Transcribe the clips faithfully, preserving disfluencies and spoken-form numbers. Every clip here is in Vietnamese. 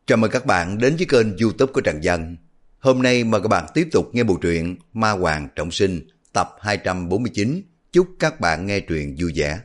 Chào mừng các bạn đến với kênh YouTube của Trần Dân. Hôm nay mời các bạn tiếp tục nghe bộ truyện Ma Hoàng Trọng Sinh tập hai trăm bốn mươi chín. Chúc các bạn nghe truyện vui vẻ.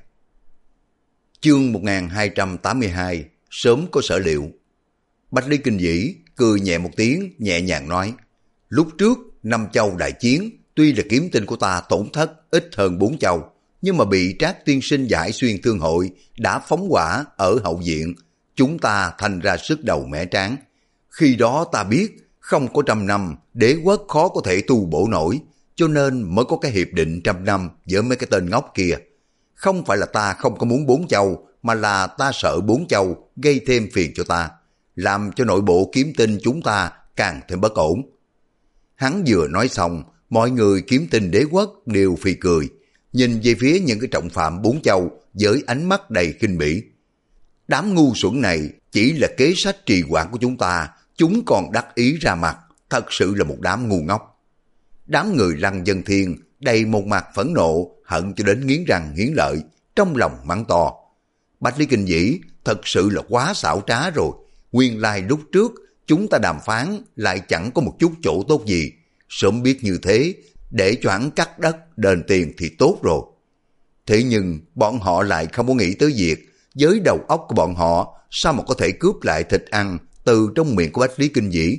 Chương một nghìn hai trăm tám mươi hai. Sớm có sở liệu. Bách Lý Kinh Vĩ cười nhẹ một tiếng, nhẹ nhàng nói: Lúc trước năm châu đại chiến, tuy là kiếm tinh của ta tổn thất ít hơn bốn châu, nhưng mà bị Trác Tiên Sinh và Hải Xuyên Thương Hội đã phóng hỏa ở hậu viện, chúng ta thành ra sức đầu mẻ tráng. Khi đó ta biết không có trăm năm đế quốc khó có thể tu bổ nổi, cho nên mới có cái hiệp định trăm năm với mấy cái tên ngốc kia. Không phải là ta không có muốn bốn châu, mà là ta sợ bốn châu gây thêm phiền cho ta, làm cho nội bộ kiếm tinh chúng ta càng thêm bất ổn. Hắn vừa nói xong, mọi người kiếm tinh đế quốc đều phì cười, nhìn về phía những cái trọng phạm bốn châu với ánh mắt đầy khinh bỉ. Đám ngu xuẩn này chỉ là kế sách trì hoãn của chúng ta, chúng còn đắc ý ra mặt, thật sự là một đám ngu ngốc. Đám người Lăng Vân Thiên đầy một mặt phẫn nộ, hận cho đến nghiến răng nghiến lợi, trong lòng mắng to: Bách Lý Kinh Vĩ thật sự là quá xảo trá rồi, nguyên lai lúc trước chúng ta đàm phán lại chẳng có một chút chỗ tốt gì, sớm biết như thế, để cho hắn cắt đất đền tiền thì tốt rồi. Thế nhưng bọn họ lại không có nghĩ tới việc với đầu óc của bọn họ sao mà có thể cướp lại thịt ăn từ trong miệng của Bách Lý Kinh Vĩ.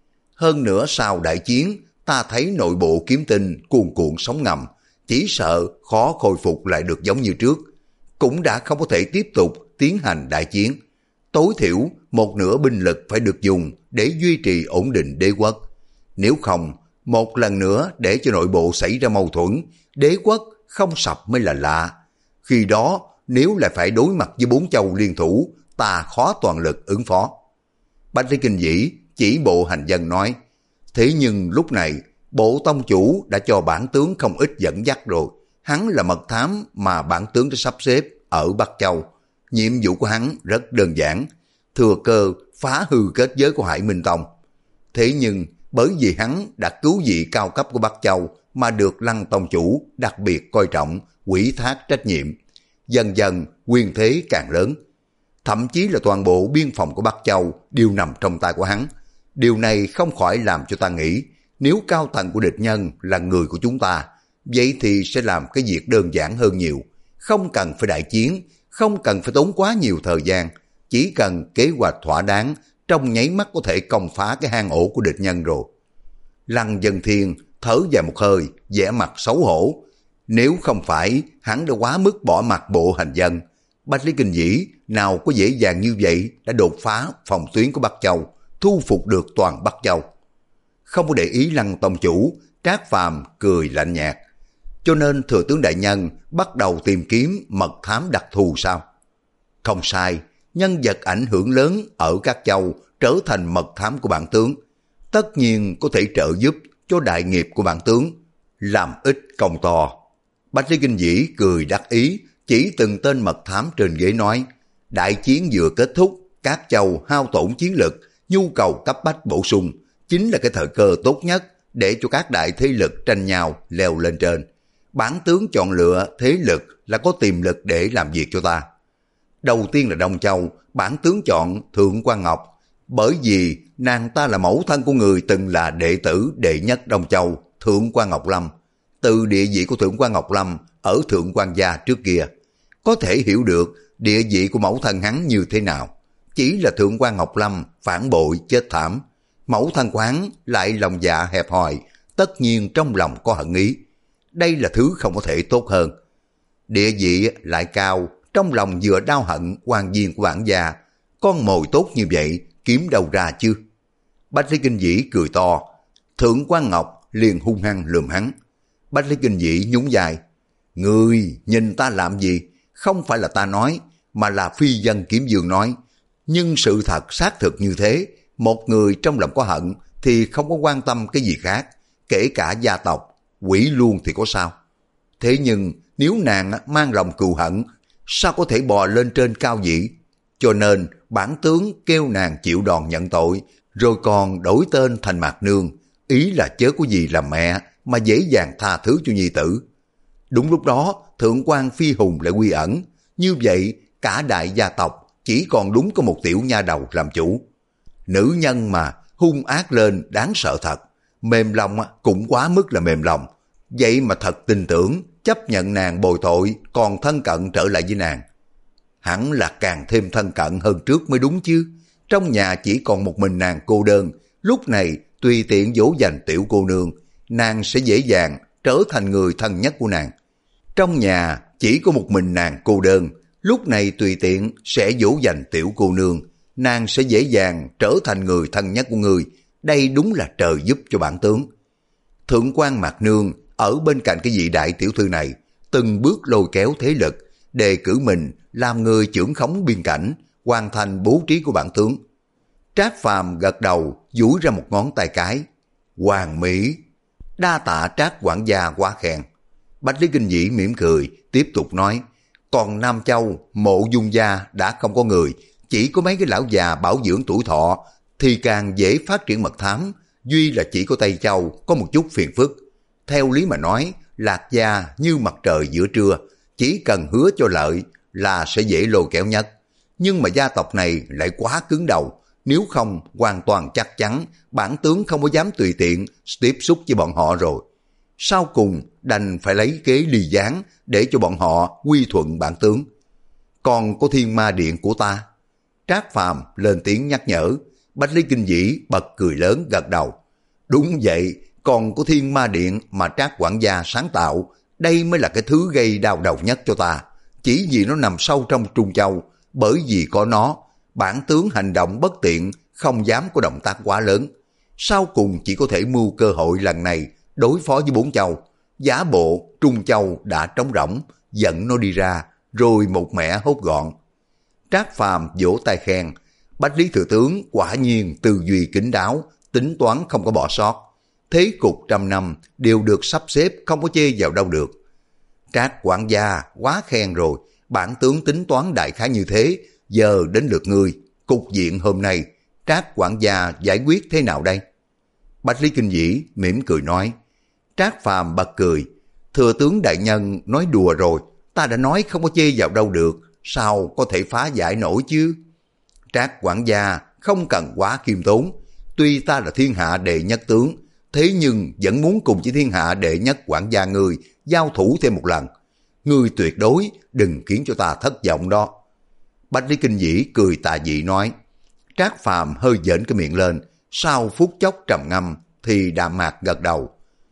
Hơn nữa sau đại chiến, ta thấy nội bộ kiếm tinh cuồn cuộn sóng ngầm, chỉ sợ khó khôi phục lại được giống như trước, cũng đã không có thể tiếp tục tiến hành đại chiến. Tối thiểu một nửa binh lực phải được dùng để duy trì ổn định đế quốc. Nếu không, một lần nữa để cho nội bộ xảy ra mâu thuẫn, đế quốc không sập mới là lạ. Khi đó nếu lại phải đối mặt với bốn châu liên thủ, ta khó toàn lực ứng phó. Bách Lý Kinh Vĩ chỉ bộ hành dân nói: Thế nhưng lúc này bộ tông chủ đã cho bản tướng không ít dẫn dắt rồi, hắn là mật thám mà bản tướng đã sắp xếp ở Bắc Châu. Nhiệm vụ của hắn rất đơn giản, thừa cơ phá hư kết giới của Hải Minh Tông. Thế nhưng bởi vì hắn đã cứu vị cao cấp của Bắc Châu mà được Lăng tông chủ đặc biệt coi trọng, ủy thác trách nhiệm. Dần dần quyền thế càng lớn, thậm chí là toàn bộ biên phòng của Bắc Châu đều nằm trong tay của hắn. Điều này không khỏi làm cho ta nghĩ, nếu cao tầng của địch nhân là người của chúng ta, vậy thì sẽ làm cái việc đơn giản hơn nhiều, không cần phải đại chiến, không cần phải tốn quá nhiều thời gian, chỉ cần kế hoạch thỏa đáng, trong nháy mắt có thể công phá cái hang ổ của địch nhân rồi. Lăng Vân Thiên thở dài một hơi, vẻ mặt xấu hổ. Nếu không phải hắn đã quá mức bỏ mặt bộ hành dân, Bách Lý Kinh Vĩ nào có dễ dàng như vậy đã đột phá phòng tuyến của Bắc Châu, thu phục được toàn Bắc Châu. Không có để ý Lăng tông chủ, Trác Phàm cười lạnh nhạt: Cho nên thừa tướng đại nhân bắt đầu tìm kiếm mật thám đặc thù sao? Không sai, nhân vật ảnh hưởng lớn ở các châu trở thành mật thám của bản tướng, tất nhiên có thể trợ giúp cho đại nghiệp của bản tướng, làm ít công to. Bách Lý Kinh Vĩ cười đắc ý, chỉ từng tên mật thám trên ghế nói: Đại chiến vừa kết thúc, các châu hao tổn chiến lực, nhu cầu cấp bách bổ sung, chính là cái thời cơ tốt nhất để cho các đại thế lực tranh nhau leo lên trên. Bản tướng chọn lựa thế lực là có tiềm lực để làm việc cho ta. Đầu tiên là Đông Châu, bản tướng chọn Thượng Quan Ngọc, bởi vì nàng ta là mẫu thân của người từng là đệ tử đệ nhất Đông Châu, Thượng Quan Ngọc Lâm. Từ địa vị của Thượng Quan Ngọc Lâm ở Thượng Quan gia trước kia, có thể hiểu được địa vị của mẫu thân hắn như thế nào. Chỉ là Thượng Quan Ngọc Lâm phản bội chết thảm, mẫu thân của hắn lại lòng dạ hẹp hòi, tất nhiên trong lòng có hận ý. Đây là thứ không có thể tốt hơn. Địa vị lại cao, trong lòng vừa đau hận quan viên của bản gia, con mồi tốt như vậy kiếm đâu ra chứ? Bách Lý Kinh Vĩ cười to, Thượng Quan Ngọc liền hung hăng lườm hắn. Bách Lý Kinh Vĩ nhún vai: Ngươi nhìn ta làm gì? Không phải là ta nói, mà là phi dân kiếm dương nói. Nhưng sự thật xác thực như thế, một người trong lòng có hận thì không có quan tâm cái gì khác, kể cả gia tộc, quỷ luôn thì có sao? Thế nhưng nếu nàng mang lòng cừu hận, sao có thể bò lên trên cao vị? Cho nên bản tướng kêu nàng chịu đòn nhận tội, rồi còn đổi tên thành Mạc Nương, ý là chớ có gì làm mẹ mà dễ dàng tha thứ cho nhi tử. Đúng lúc đó Thượng quan Phi Hùng lại quy ẩn, như vậy cả đại gia tộc chỉ còn đúng có một tiểu nha đầu làm chủ. Nữ nhân mà, hung ác lên đáng sợ thật. Mềm lòng cũng quá mức là mềm lòng. Vậy mà thật tin tưởng, chấp nhận nàng bồi tội, còn thân cận trở lại với nàng. Hẳn là càng thêm thân cận hơn trước mới đúng chứ. Trong nhà chỉ còn một mình nàng cô đơn, lúc này tùy tiện dỗ dành tiểu cô nương, nàng sẽ dễ dàng trở thành người thân nhất của nàng. Trong nhà chỉ có một mình nàng cô đơn, lúc này tùy tiện sẽ dỗ dành tiểu cô nương, nàng sẽ dễ dàng trở thành người thân nhất của người. Đây đúng là trời giúp cho bản tướng. Thượng quan Mạc Nương ở bên cạnh cái vị đại tiểu thư này, từng bước lôi kéo thế lực, đề cử mình làm người trưởng khống biên cảnh, hoàn thành bố trí của bản tướng. Trác Phàm gật đầu, duỗi ra một ngón tay cái. Hoàn mỹ. Đa tạ Trác quản gia quá khen. Bách Lý Kinh Vĩ mỉm cười, tiếp tục nói, còn Nam Châu, Mộ Dung gia đã không có người, chỉ có mấy cái lão già bảo dưỡng tuổi thọ, thì càng dễ phát triển mật thám, duy là chỉ có Tây Châu có một chút phiền phức. Theo lý mà nói, Lạc gia như mặt trời giữa trưa, chỉ cần hứa cho lợi là sẽ dễ lôi kéo nhất. Nhưng mà gia tộc này lại quá cứng đầu, nếu không hoàn toàn chắc chắn bản tướng không có dám tùy tiện tiếp xúc với bọn họ rồi. Sau cùng đành phải lấy kế ly gián để cho bọn họ quy thuận bản tướng. Còn có Thiên Ma Điện của ta. Trác Phàm lên tiếng nhắc nhở. Bách Lý Kinh Vĩ bật cười lớn gật đầu. Đúng vậy, còn có Thiên Ma Điện mà Trác quản gia sáng tạo, đây mới là cái thứ gây đau đầu nhất cho ta. Chỉ vì nó nằm sâu trong Trung Châu, bởi vì có nó, bản tướng hành động bất tiện, không dám có động tác quá lớn. Sau cùng chỉ có thể mưu cơ hội lần này đối phó với bốn châu. Giả bộ Trung Châu đã trống rỗng, dẫn nó đi ra, rồi một mẻ hốt gọn. Trác Phàm vỗ tay khen, Bách Lý thừa tướng quả nhiên tư duy kín đáo, tính toán không có bỏ sót. Thế cục trăm năm đều được sắp xếp, không có chê vào đâu được. Trác quản gia quá khen rồi, bản tướng tính toán đại khái như thế, giờ đến lượt ngươi, cục diện hôm nay, Trác quản gia giải quyết thế nào đây? Bách Lý Kinh Vĩ mỉm cười nói. Trác Phàm bật cười, thừa tướng đại nhân nói đùa rồi, ta đã nói không có chê vào đâu được, sao có thể phá giải nổi chứ? Trác quản gia không cần quá khiêm tốn, tuy ta là thiên hạ đệ nhất tướng, thế nhưng vẫn muốn cùng với thiên hạ đệ nhất quản gia người giao thủ thêm một lần. Ngươi tuyệt đối đừng khiến cho ta thất vọng đó. Bách Lý Kinh Vĩ cười tà dị nói. Trác Phàm hơi dễn cái miệng lên, sau phút chốc trầm ngâm thì đạm mạc gật đầu.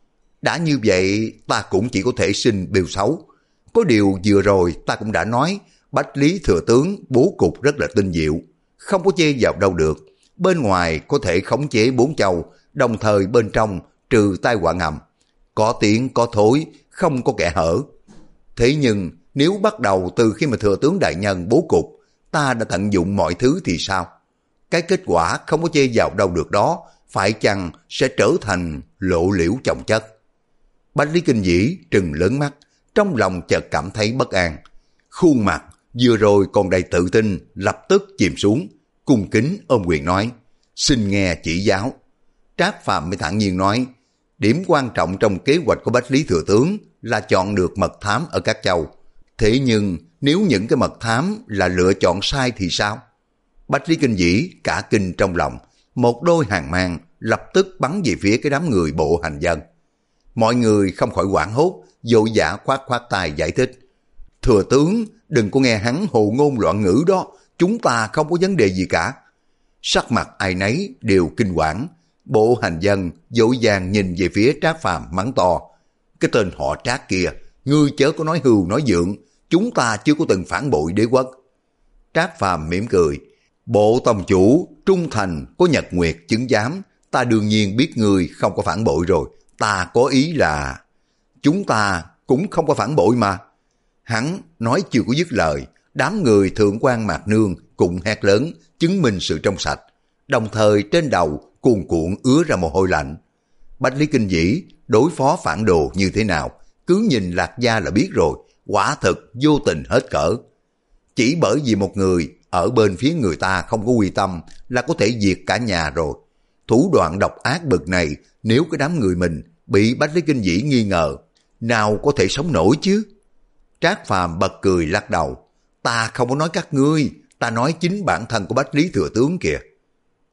Đã như vậy ta cũng chỉ có thể xin bêu xấu. Có điều vừa rồi ta cũng đã nói, Bách Lý thừa tướng bố cục rất là tinh diệu, không có chê vào đâu được. Bên ngoài có thể khống chế bốn châu, đồng thời bên trong trừ tai họa ngầm. Có tiếng có thối, không có kẻ hở. Thế nhưng nếu bắt đầu từ khi mà thừa tướng đại nhân bố cục, ta đã tận dụng mọi thứ thì sao? Cái kết quả không có chê vào đâu được đó, phải chăng sẽ trở thành lộ liễu chồng chất? Bách Lý Kinh Vĩ trừng lớn mắt, trong lòng chợt cảm thấy bất an. Khuôn mặt vừa rồi còn đầy tự tin lập tức chìm xuống, cung kính ôm quyền nói, xin nghe chỉ giáo. Trác Phàm mới thản nhiên nói, điểm quan trọng trong kế hoạch của Bách Lý thừa tướng là chọn được mật thám ở các châu. Thế nhưng nếu những cái mật thám là lựa chọn sai thì sao? Bách Lý Kinh Vĩ cả kinh trong lòng, một đôi hàng mang lập tức bắn về phía cái đám người bộ hành dân. Mọi người không khỏi hoảng hốt, vội vã khoát khoát tay giải thích. Thừa tướng, đừng có nghe hắn hồ ngôn loạn ngữ đó, chúng ta không có vấn đề gì cả. Sắc mặt ai nấy đều kinh quản, bộ hành dân vội vàng nhìn về phía Trác Phàm mắng to. Cái tên họ Trác kia, ngươi chớ có nói hưu nói dượng, chúng ta chưa có từng phản bội đế quốc. Trác Phàm mỉm cười, bộ tông chủ trung thành có nhật nguyệt chứng giám, ta đương nhiên biết ngươi không có phản bội rồi, ta có ý là chúng ta cũng không có phản bội mà. Hắn nói chưa có dứt lời, đám người Thượng quan Mạc Nương cùng hét lớn chứng minh sự trong sạch, đồng thời trên đầu cuồn cuộn ứa ra mồ hôi lạnh. Bách Lý Kinh Vĩ đối phó phản đồ như thế nào, cứ nhìn Lạc Gia là biết rồi, quả thực vô tình hết cỡ. Chỉ bởi vì một người ở bên phía người ta không có quy tâm là có thể diệt cả nhà rồi. Thủ đoạn độc ác bực này, nếu cái đám người mình bị Bách Lý Kinh Vĩ nghi ngờ, nào có thể sống nổi chứ? Trác Phàm bật cười lắc đầu, ta không có nói các ngươi, ta nói chính bản thân của Bách Lý thừa tướng kìa.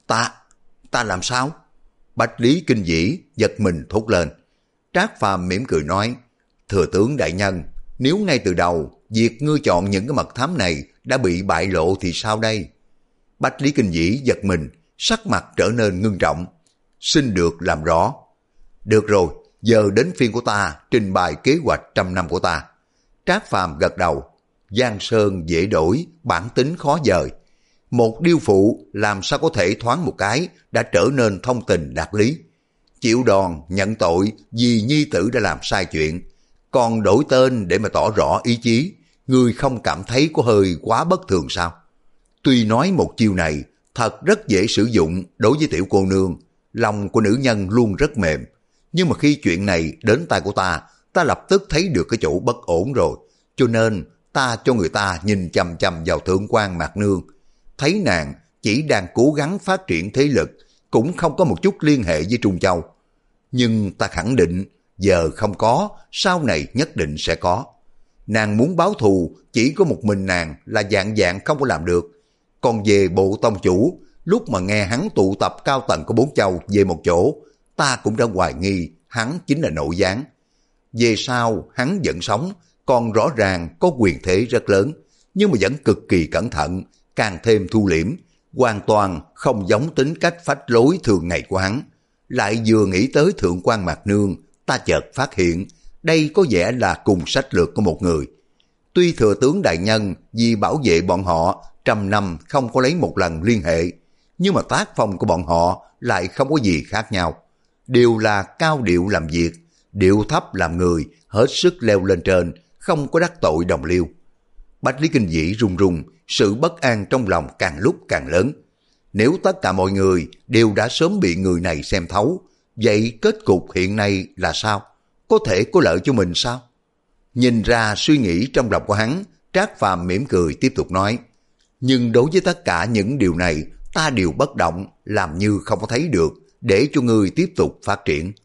Ta, ta làm sao? Bách Lý Kinh Vĩ giật mình thốt lên. Trác Phàm mỉm cười nói, thừa tướng đại nhân, nếu ngay từ đầu việc ngươi chọn những cái mật thám này đã bị bại lộ thì sao đây? Bách Lý Kinh Vĩ giật mình, sắc mặt trở nên ngưng trọng. Xin được làm rõ. Được rồi, giờ đến phiên của ta trình bày kế hoạch trăm năm của ta. Trác Phàm gật đầu. Giang sơn dễ đổi, bản tính khó dời. Một điêu phụ làm sao có thể thoáng một cái đã trở nên thông tình đạt lý. Chịu đòn, nhận tội vì nhi tử đã làm sai chuyện. Còn đổi tên để mà tỏ rõ ý chí, ngươi không cảm thấy có hơi quá bất thường sao? Tuy nói một chiêu này thật rất dễ sử dụng đối với tiểu cô nương, lòng của nữ nhân luôn rất mềm. Nhưng mà khi chuyện này đến tai của ta, ta lập tức thấy được cái chỗ bất ổn rồi. Cho nên ta cho người ta nhìn chằm chằm vào thượng quan Mạc Nương. Thấy nàng chỉ đang cố gắng phát triển thế lực, cũng không có một chút liên hệ với Trung Châu. Nhưng ta khẳng định, giờ không có, sau này nhất định sẽ có. Nàng muốn báo thù, chỉ có một mình nàng là dạng dạng không có làm được. Còn về bộ tông chủ, lúc mà nghe hắn tụ tập cao tầng của bốn châu về một chỗ, ta cũng đã hoài nghi hắn chính là nội gián. Về sau, hắn vẫn sống, còn rõ ràng có quyền thế rất lớn, nhưng mà vẫn cực kỳ cẩn thận, càng thêm thu liễm, hoàn toàn không giống tính cách phách lối thường ngày của hắn. Lại vừa nghĩ tới thượng quan Mạc Nương, ta chợt phát hiện, đây có vẻ là cùng sách lược của một người. Tuy thừa tướng đại nhân vì bảo vệ bọn họ trăm năm không có lấy một lần liên hệ, nhưng mà tác phong của bọn họ lại không có gì khác nhau. Đều là cao điệu làm việc, điệu thấp làm người, hết sức leo lên trên, không có đắc tội đồng liêu. Bách Lý Kinh Vĩ run run, sự bất an trong lòng càng lúc càng lớn. Nếu tất cả mọi người đều đã sớm bị người này xem thấu, vậy kết cục hiện nay là sao? Có thể có lợi cho mình sao? Nhìn ra suy nghĩ trong lòng của hắn, Trác Phàm mỉm cười tiếp tục nói, nhưng đối với tất cả những điều này, ta đều bất động, làm như không có thấy được, để cho ngươi tiếp tục phát triển.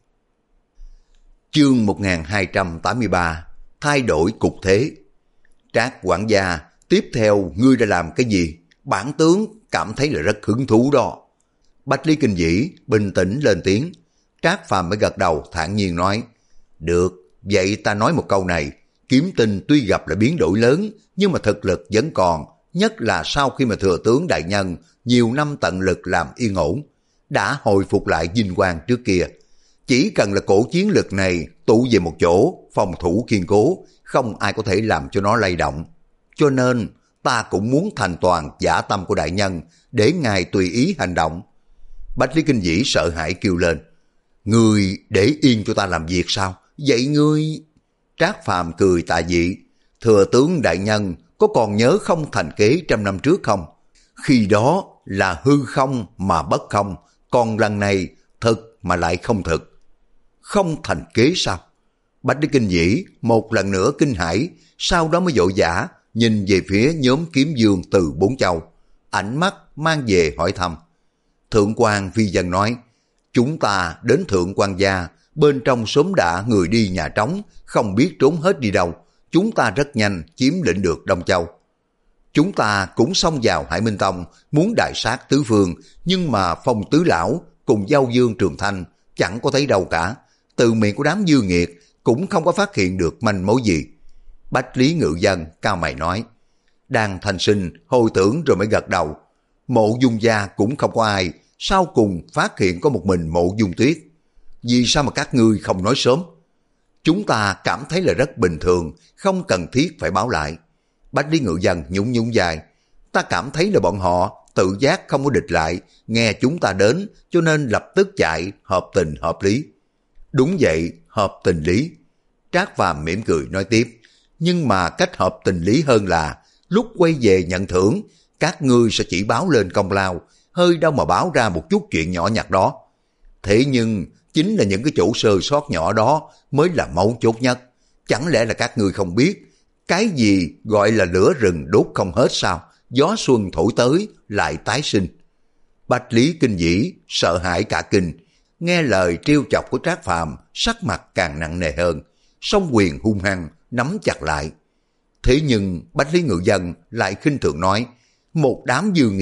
Chương một nghìn hai trăm tám mươi ba, thay đổi cục thế. Trác quản gia, tiếp theo ngươi đã làm cái gì? Bản tướng cảm thấy là rất hứng thú đó. Bách Lý Kinh Vĩ bình tĩnh lên tiếng. Trác Phàm mới gật đầu thản nhiên nói, được, vậy ta nói một câu này, Kiếm Tinh tuy gặp là biến đổi lớn, nhưng mà thực lực vẫn còn, nhất là sau khi mà thừa tướng đại nhân nhiều năm tận lực làm yên ổn, đã hồi phục lại vinh quang trước kia. Chỉ cần là cổ chiến lực này tụ về một chỗ, phòng thủ kiên cố, không ai có thể làm cho nó lay động. Cho nên ta cũng muốn thành toàn dã tâm của đại nhân, để ngài tùy ý hành động. Bách Lý Kinh Vĩ sợ hãi kêu lên, ngươi để yên cho ta làm việc sao? Vậy ngươi... Trác Phàm cười tà dị, thừa tướng đại nhân có còn nhớ không thành kế trăm năm trước không? Khi đó là hư không mà bất không, còn lần này thực mà lại không thực. Không thành kế sao? Bách Lý Kinh Vĩ một lần nữa kinh hãi, sau đó mới vội vã nhìn về phía nhóm kiếm dương từ bốn châu, ánh mắt mang về hỏi thăm. Thượng quan Phi Dân nói, chúng ta đến thượng quan gia, bên trong xóm đã người đi nhà trống, không biết trốn hết đi đâu, chúng ta rất nhanh chiếm lĩnh được Đông Châu. Chúng ta cũng xông vào Hải Minh Tông, muốn đại sát tứ phương, nhưng mà Phong Tứ Lão cùng Giao Dương Trường Thanh chẳng có thấy đâu cả. Từ miệng của đám dư nghiệt cũng không có phát hiện được manh mối gì. Bách Lý Ngự Dân cao mày nói, đang thanh sinh hồi tưởng rồi mới gật đầu. Mộ Dung gia cũng không có ai, sau cùng phát hiện có một mình Mộ Dung Tuyết. Vì sao mà các ngươi không nói sớm? Chúng ta cảm thấy là rất bình thường, không cần thiết phải báo lại. Bách Lý Ngự Dân nhún nhún vai, ta cảm thấy là bọn họ tự giác không có địch lại, nghe chúng ta đến cho nên lập tức chạy, hợp tình hợp lý. Đúng vậy, hợp tình lý. Trác Phàm mỉm cười nói tiếp, nhưng mà cách hợp tình lý hơn là lúc quay về nhận thưởng, các ngươi sẽ chỉ báo lên công lao, hơi đâu mà báo ra một chút chuyện nhỏ nhặt đó. Thế nhưng chính là những cái chỗ sơ sót nhỏ đó mới là mấu chốt nhất. Chẳng lẽ là các ngươi không biết cái gì gọi là lửa rừng đốt không hết sao? Gió xuân thổi tới lại tái sinh. Bách Lý Kinh Vĩ sợ hãi cả kinh, nghe lời trêu chọc của Trác Phàm, sắc mặt càng nặng nề hơn, song quyền hung hăng nắm chặt lại. Thế nhưng Bách Lý Ngự Dân lại khinh thường nói, một đám dư nghiệt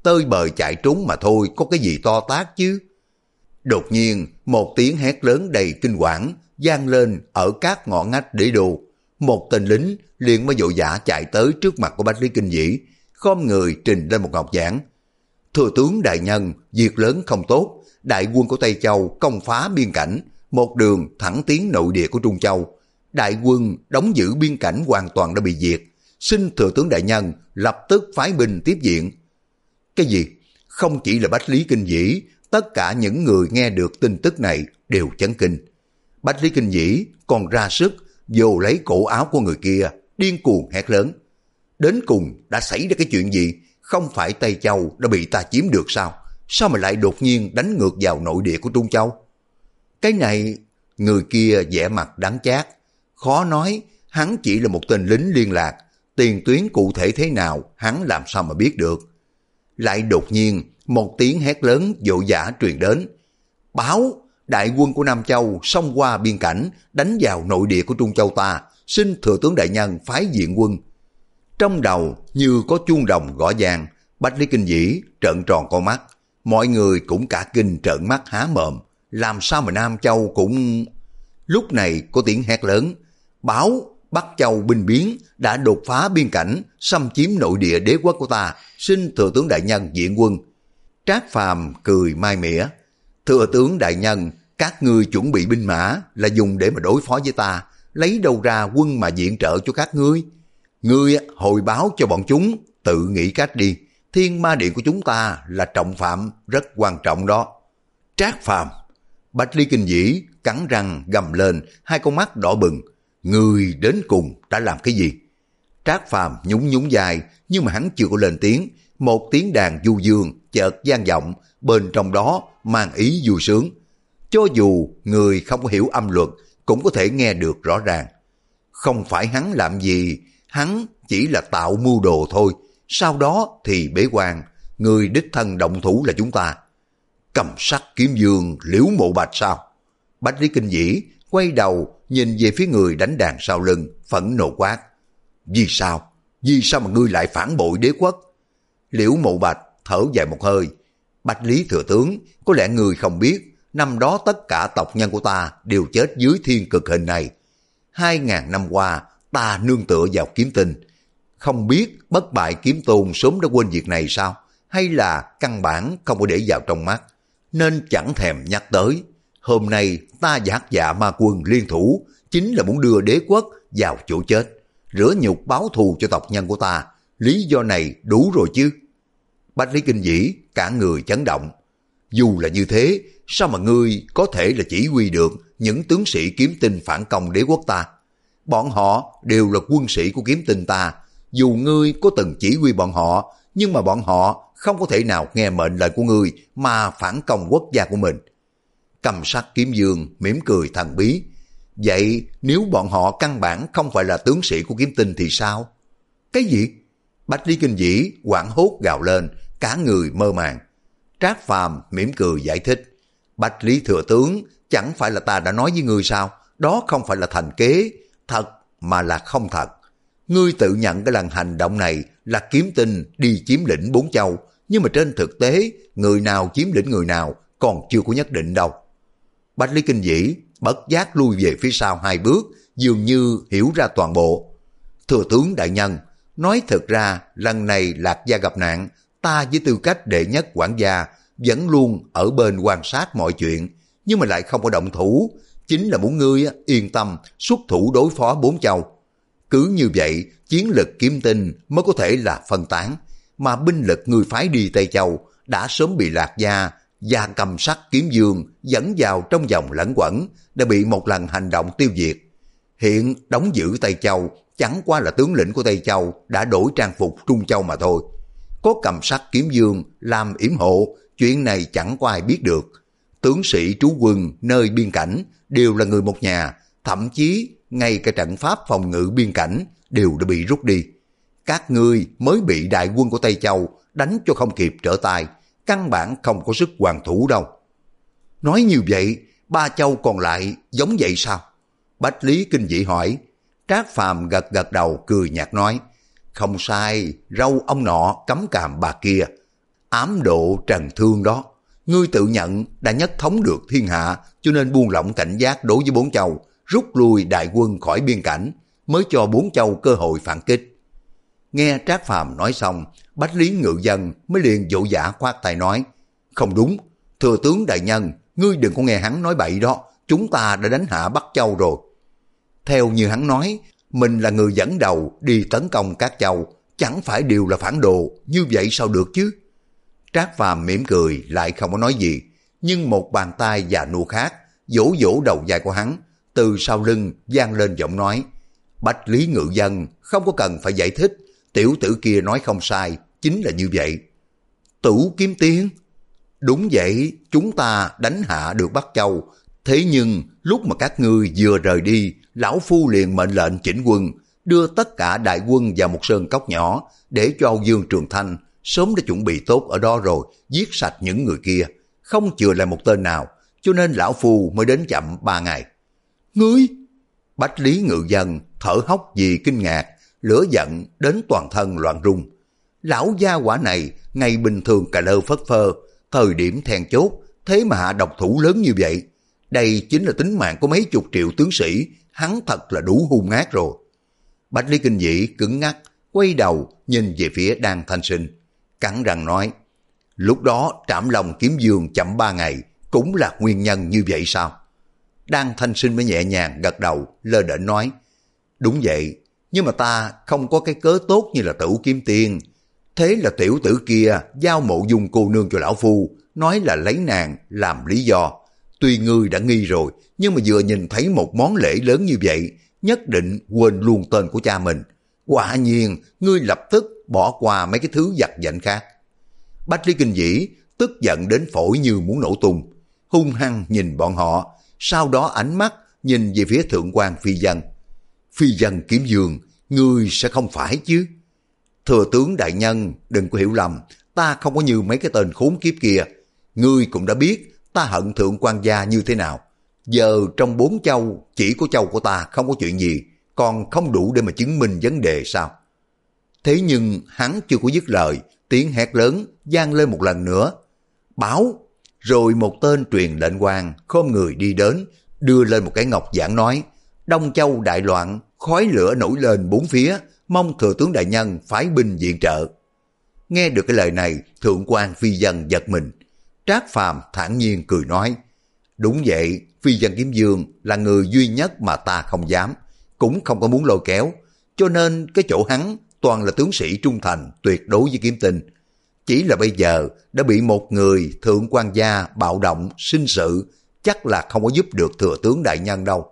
tơi bời chạy trốn mà thôi, có cái gì to tát chứ. Đột nhiên, một tiếng hét lớn đầy kinh quản vang lên ở các ngõ ngách đế đô. Một tên lính liền mới vội vã chạy tới trước mặt của Bách Lý Kinh Vĩ, khom người trình lên một ngọc giảng. Thừa tướng đại nhân, việc lớn không tốt, đại quân của Tây Châu công phá biên cảnh, một đường thẳng tiến nội địa của Trung Châu. Đại quân đóng giữ biên cảnh hoàn toàn đã bị diệt, xin thừa tướng đại nhân lập tức phái binh tiếp viện. Cái gì? Không chỉ là Bách Lý Kinh Vĩ, tất cả những người nghe được tin tức này đều chấn kinh. Bách Lý Kinh Vĩ còn ra sức vồ lấy cổ áo của người kia, điên cuồng hét lớn. Đến cùng đã xảy ra cái chuyện gì? Không phải Tây Châu đã bị ta chiếm được sao? Sao mà lại đột nhiên đánh ngược vào nội địa của Trung Châu? Cái này, người kia vẻ mặt đắng chát. Khó nói, hắn chỉ là một tên lính liên lạc, tiền tuyến cụ thể thế nào hắn làm sao mà biết được. Lại đột nhiên, một tiếng hét lớn vội vã truyền đến. Báo, đại quân của Nam Châu xông qua biên cảnh, đánh vào nội địa của Trung Châu ta, xin thừa tướng đại nhân phái viện quân. Trong đầu như có chuông đồng gõ vang, Bách Lý Kinh Vĩ trợn tròn con mắt, mọi người cũng cả kinh trợn mắt há mồm, làm sao mà Nam Châu cũng... Lúc này có tiếng hét lớn, báo Bắc Châu binh biến đã đột phá biên cảnh, xâm chiếm nội địa đế quốc của ta, xin thừa tướng đại nhân viện quân. Trác Phàm cười mai mỉa, thừa tướng đại nhân, các ngươi chuẩn bị binh mã là dùng để mà đối phó với ta, lấy đâu ra quân mà viện trợ cho các ngươi. Ngươi hồi báo cho bọn chúng, tự nghĩ cách đi, thiên ma điện của chúng ta là trọng phạm rất quan trọng đó. Trác Phàm, Bách Lý Kinh Vĩ cắn răng gầm lên, hai con mắt đỏ bừng. Ngươi đến cùng đã làm cái gì? Trác Phàm nhún nhún vai, nhưng mà hắn chưa có lên tiếng. Một tiếng đàn du dương chợt vang vọng, bên trong đó mang ý vui sướng. Cho dù người không có hiểu âm luật, cũng có thể nghe được rõ ràng. Không phải hắn làm gì, hắn chỉ là tạo mưu đồ thôi. Sau đó thì bế quan, người đích thân động thủ là chúng ta. Cầm sắc kiếm dương Liễu Mộ Bạch sao? Bách Lý Kinh Vĩ quay đầu nhìn về phía người đánh đàn sau lưng, phẫn nộ quát. Vì sao? Vì sao mà ngươi lại phản bội đế quốc? Liễu Mộ Bạch thở dài một hơi. Bách Lý thừa tướng, có lẽ người không biết, năm đó tất cả tộc nhân của ta đều chết dưới thiên cực hình này. Hai ngàn năm qua, ta nương tựa vào kiếm tinh. Không biết bất bại kiếm tôn sớm đã quên việc này sao? Hay là căn bản không có để vào trong mắt, nên chẳng thèm nhắc tới. Hôm nay ta và Hắc Dạ Ma Quân liên thủ, chính là muốn đưa đế quốc vào chỗ chết, rửa nhục báo thù cho tộc nhân của ta. Lý do này đủ rồi chứ? Bách Lý Kinh Vĩ cả người chấn động. Dù là như thế, sao mà ngươi có thể là chỉ huy được những tướng sĩ kiếm tinh phản công đế quốc ta? Bọn họ đều là quân sĩ của kiếm tinh ta. Dù ngươi có từng chỉ huy bọn họ, nhưng mà bọn họ không có thể nào nghe mệnh lệnh của ngươi mà phản công quốc gia của mình. Cầm sắc kiếm dương mỉm cười thần bí. Vậy nếu bọn họ căn bản không phải là tướng sĩ của kiếm tinh thì sao? Cái gì? Bách Lý Kinh Vĩ hoảng hốt gào lên, cả người mơ màng. Trác Phàm mỉm cười giải thích. Bách Lý thừa tướng, chẳng phải là ta đã nói với ngươi sao? Đó không phải là thành kế, thật mà là không thật. Ngươi tự nhận cái lần hành động này là kiếm tinh đi chiếm lĩnh bốn châu, nhưng mà trên thực tế, người nào chiếm lĩnh người nào còn chưa có nhất định đâu. Bách Lý Kinh Vĩ bất giác lui về phía sau hai bước, dường như hiểu ra toàn bộ. Thừa tướng đại nhân, nói thật ra lần này Lạc Gia gặp nạn, ta với tư cách đệ nhất quản gia vẫn luôn ở bên quan sát mọi chuyện, nhưng mà lại không có động thủ, chính là muốn ngươi yên tâm xuất thủ đối phó bốn châu. Cứ như vậy, chiến lực kiếm tinh mới có thể là phân tán, mà binh lực ngươi phái đi Tây Châu đã sớm bị Lạc Gia và Cầm sắc kiếm dương dẫn vào trong vòng lẫn quẩn, đã bị một lần hành động tiêu diệt. Hiện đóng giữ Tây Châu chẳng qua là tướng lĩnh của Tây Châu đã đổi trang phục Trung Châu mà thôi. Có Cầm sắc kiếm dương làm yểm hộ, chuyện này chẳng có ai biết được. Tướng sĩ trú quân nơi biên cảnh đều là người một nhà, thậm chí ngay cả trận pháp phòng ngự biên cảnh đều đã bị rút đi. Các ngươi mới bị đại quân của Tây Châu đánh cho không kịp trở tay, căn bản không có sức hoàn thủ đâu. Nói như vậy, ba châu còn lại giống vậy sao? Bách Lý Kinh Vĩ hỏi. Trác Phàm gật gật đầu cười nhạt nói, không sai, râu ông nọ cấm càm bà kia. ám độ trần thương đó. Ngươi tự nhận đã nhất thống được thiên hạ, cho nên buông lỏng cảnh giác đối với bốn châu, rút lui đại quân khỏi biên cảnh, mới cho bốn châu cơ hội phản kích. Nghe Trác Phàm nói xong, Bách Lý Ngự Dân mới liền vỗ vã khoát tay nói, không đúng, thừa tướng đại nhân, ngươi đừng có nghe hắn nói bậy đó, chúng ta đã đánh hạ Bắc Châu rồi. Theo như hắn nói, mình là người dẫn đầu đi tấn công các châu, chẳng phải đều là phản đồ, như vậy sao được chứ? Trác Phàm mỉm cười lại không có nói gì, nhưng một bàn tay già nua khác vỗ vỗ đầu vai của hắn, từ sau lưng vang lên giọng nói, Bách Lý Ngự Dân không có cần phải giải thích, tiểu tử kia nói không sai, chính là như vậy. Tử Kiếm Tiên? Đúng vậy, chúng ta đánh hạ được Bắc Châu, thế nhưng lúc mà các ngươi vừa rời đi, lão phu liền mệnh lệnh chỉnh quân, đưa tất cả đại quân vào một sơn cốc nhỏ, để cho Âu Dương Trường Thanh sớm đã chuẩn bị tốt ở đó rồi, giết sạch những người kia, không chừa lại một tên nào, cho nên lão phu mới đến chậm ba ngày. Ngươi? Bách Lý Ngự Dân thở hốc vì kinh ngạc, lửa giận đến toàn thân loạn rung. Lão gia quả này ngày bình thường cà lơ phất phơ, thời điểm then chốt thế mà hạ độc thủ lớn như vậy. Đây chính là tính mạng của mấy chục triệu tướng sĩ, hắn thật là đủ hung ác rồi. Bách Lý Kinh Vĩ cứng ngắc, quay đầu nhìn về phía Đan Thanh Sinh, cắn răng nói, lúc đó Trảm Long Kiếm Dương chậm ba ngày cũng là nguyên nhân như vậy sao? Đan Thanh Sinh mới nhẹ nhàng gật đầu, lơ đễnh nói, đúng vậy, nhưng mà ta không có cái cớ tốt như là Tử Kiếm Tiên. Thế là tiểu tử kia giao Mộ Dung cô nương cho lão phu, nói là lấy nàng làm lý do. Tuy ngươi đã nghi rồi, nhưng mà vừa nhìn thấy một món lễ lớn như vậy, nhất định quên luôn tên của cha mình. Quả nhiên, ngươi lập tức bỏ qua mấy cái thứ vặt vãnh khác. Bách Lý Kinh Vĩ tức giận đến phổi như muốn nổ tung, hung hăng nhìn bọn họ, sau đó ánh mắt nhìn về phía thượng quan Phi Dân. Phi Dân Kiếm Dương, ngươi sẽ không phải chứ? Thừa tướng đại nhân, đừng có hiểu lầm, ta không có như mấy cái tên khốn kiếp kia. Ngươi cũng đã biết ta hận thượng quan gia như thế nào. Giờ trong bốn châu, chỉ có châu của ta không có chuyện gì, còn không đủ để mà chứng minh vấn đề sao? Thế nhưng hắn chưa có dứt lời, tiếng hét lớn vang lên một lần nữa. Báo! Rồi một tên truyền lệnh quan khom người đi đến, đưa lên một cái ngọc giảng nói, Đông Châu đại loạn, khói lửa nổi lên bốn phía, mong thừa tướng đại nhân phái binh viện trợ. Nghe được cái lời này, thượng quan Phi Dân giật mình. Trác Phàm thản nhiên cười nói, đúng vậy, Phi Dân Kiếm Dương là người duy nhất mà ta không dám, cũng không có muốn lôi kéo, cho nên cái chỗ hắn toàn là tướng sĩ trung thành tuyệt đối với Kiếm Tinh. Chỉ là bây giờ đã bị một người thượng quan gia bạo động sinh sự, chắc là không có giúp được thừa tướng đại nhân đâu.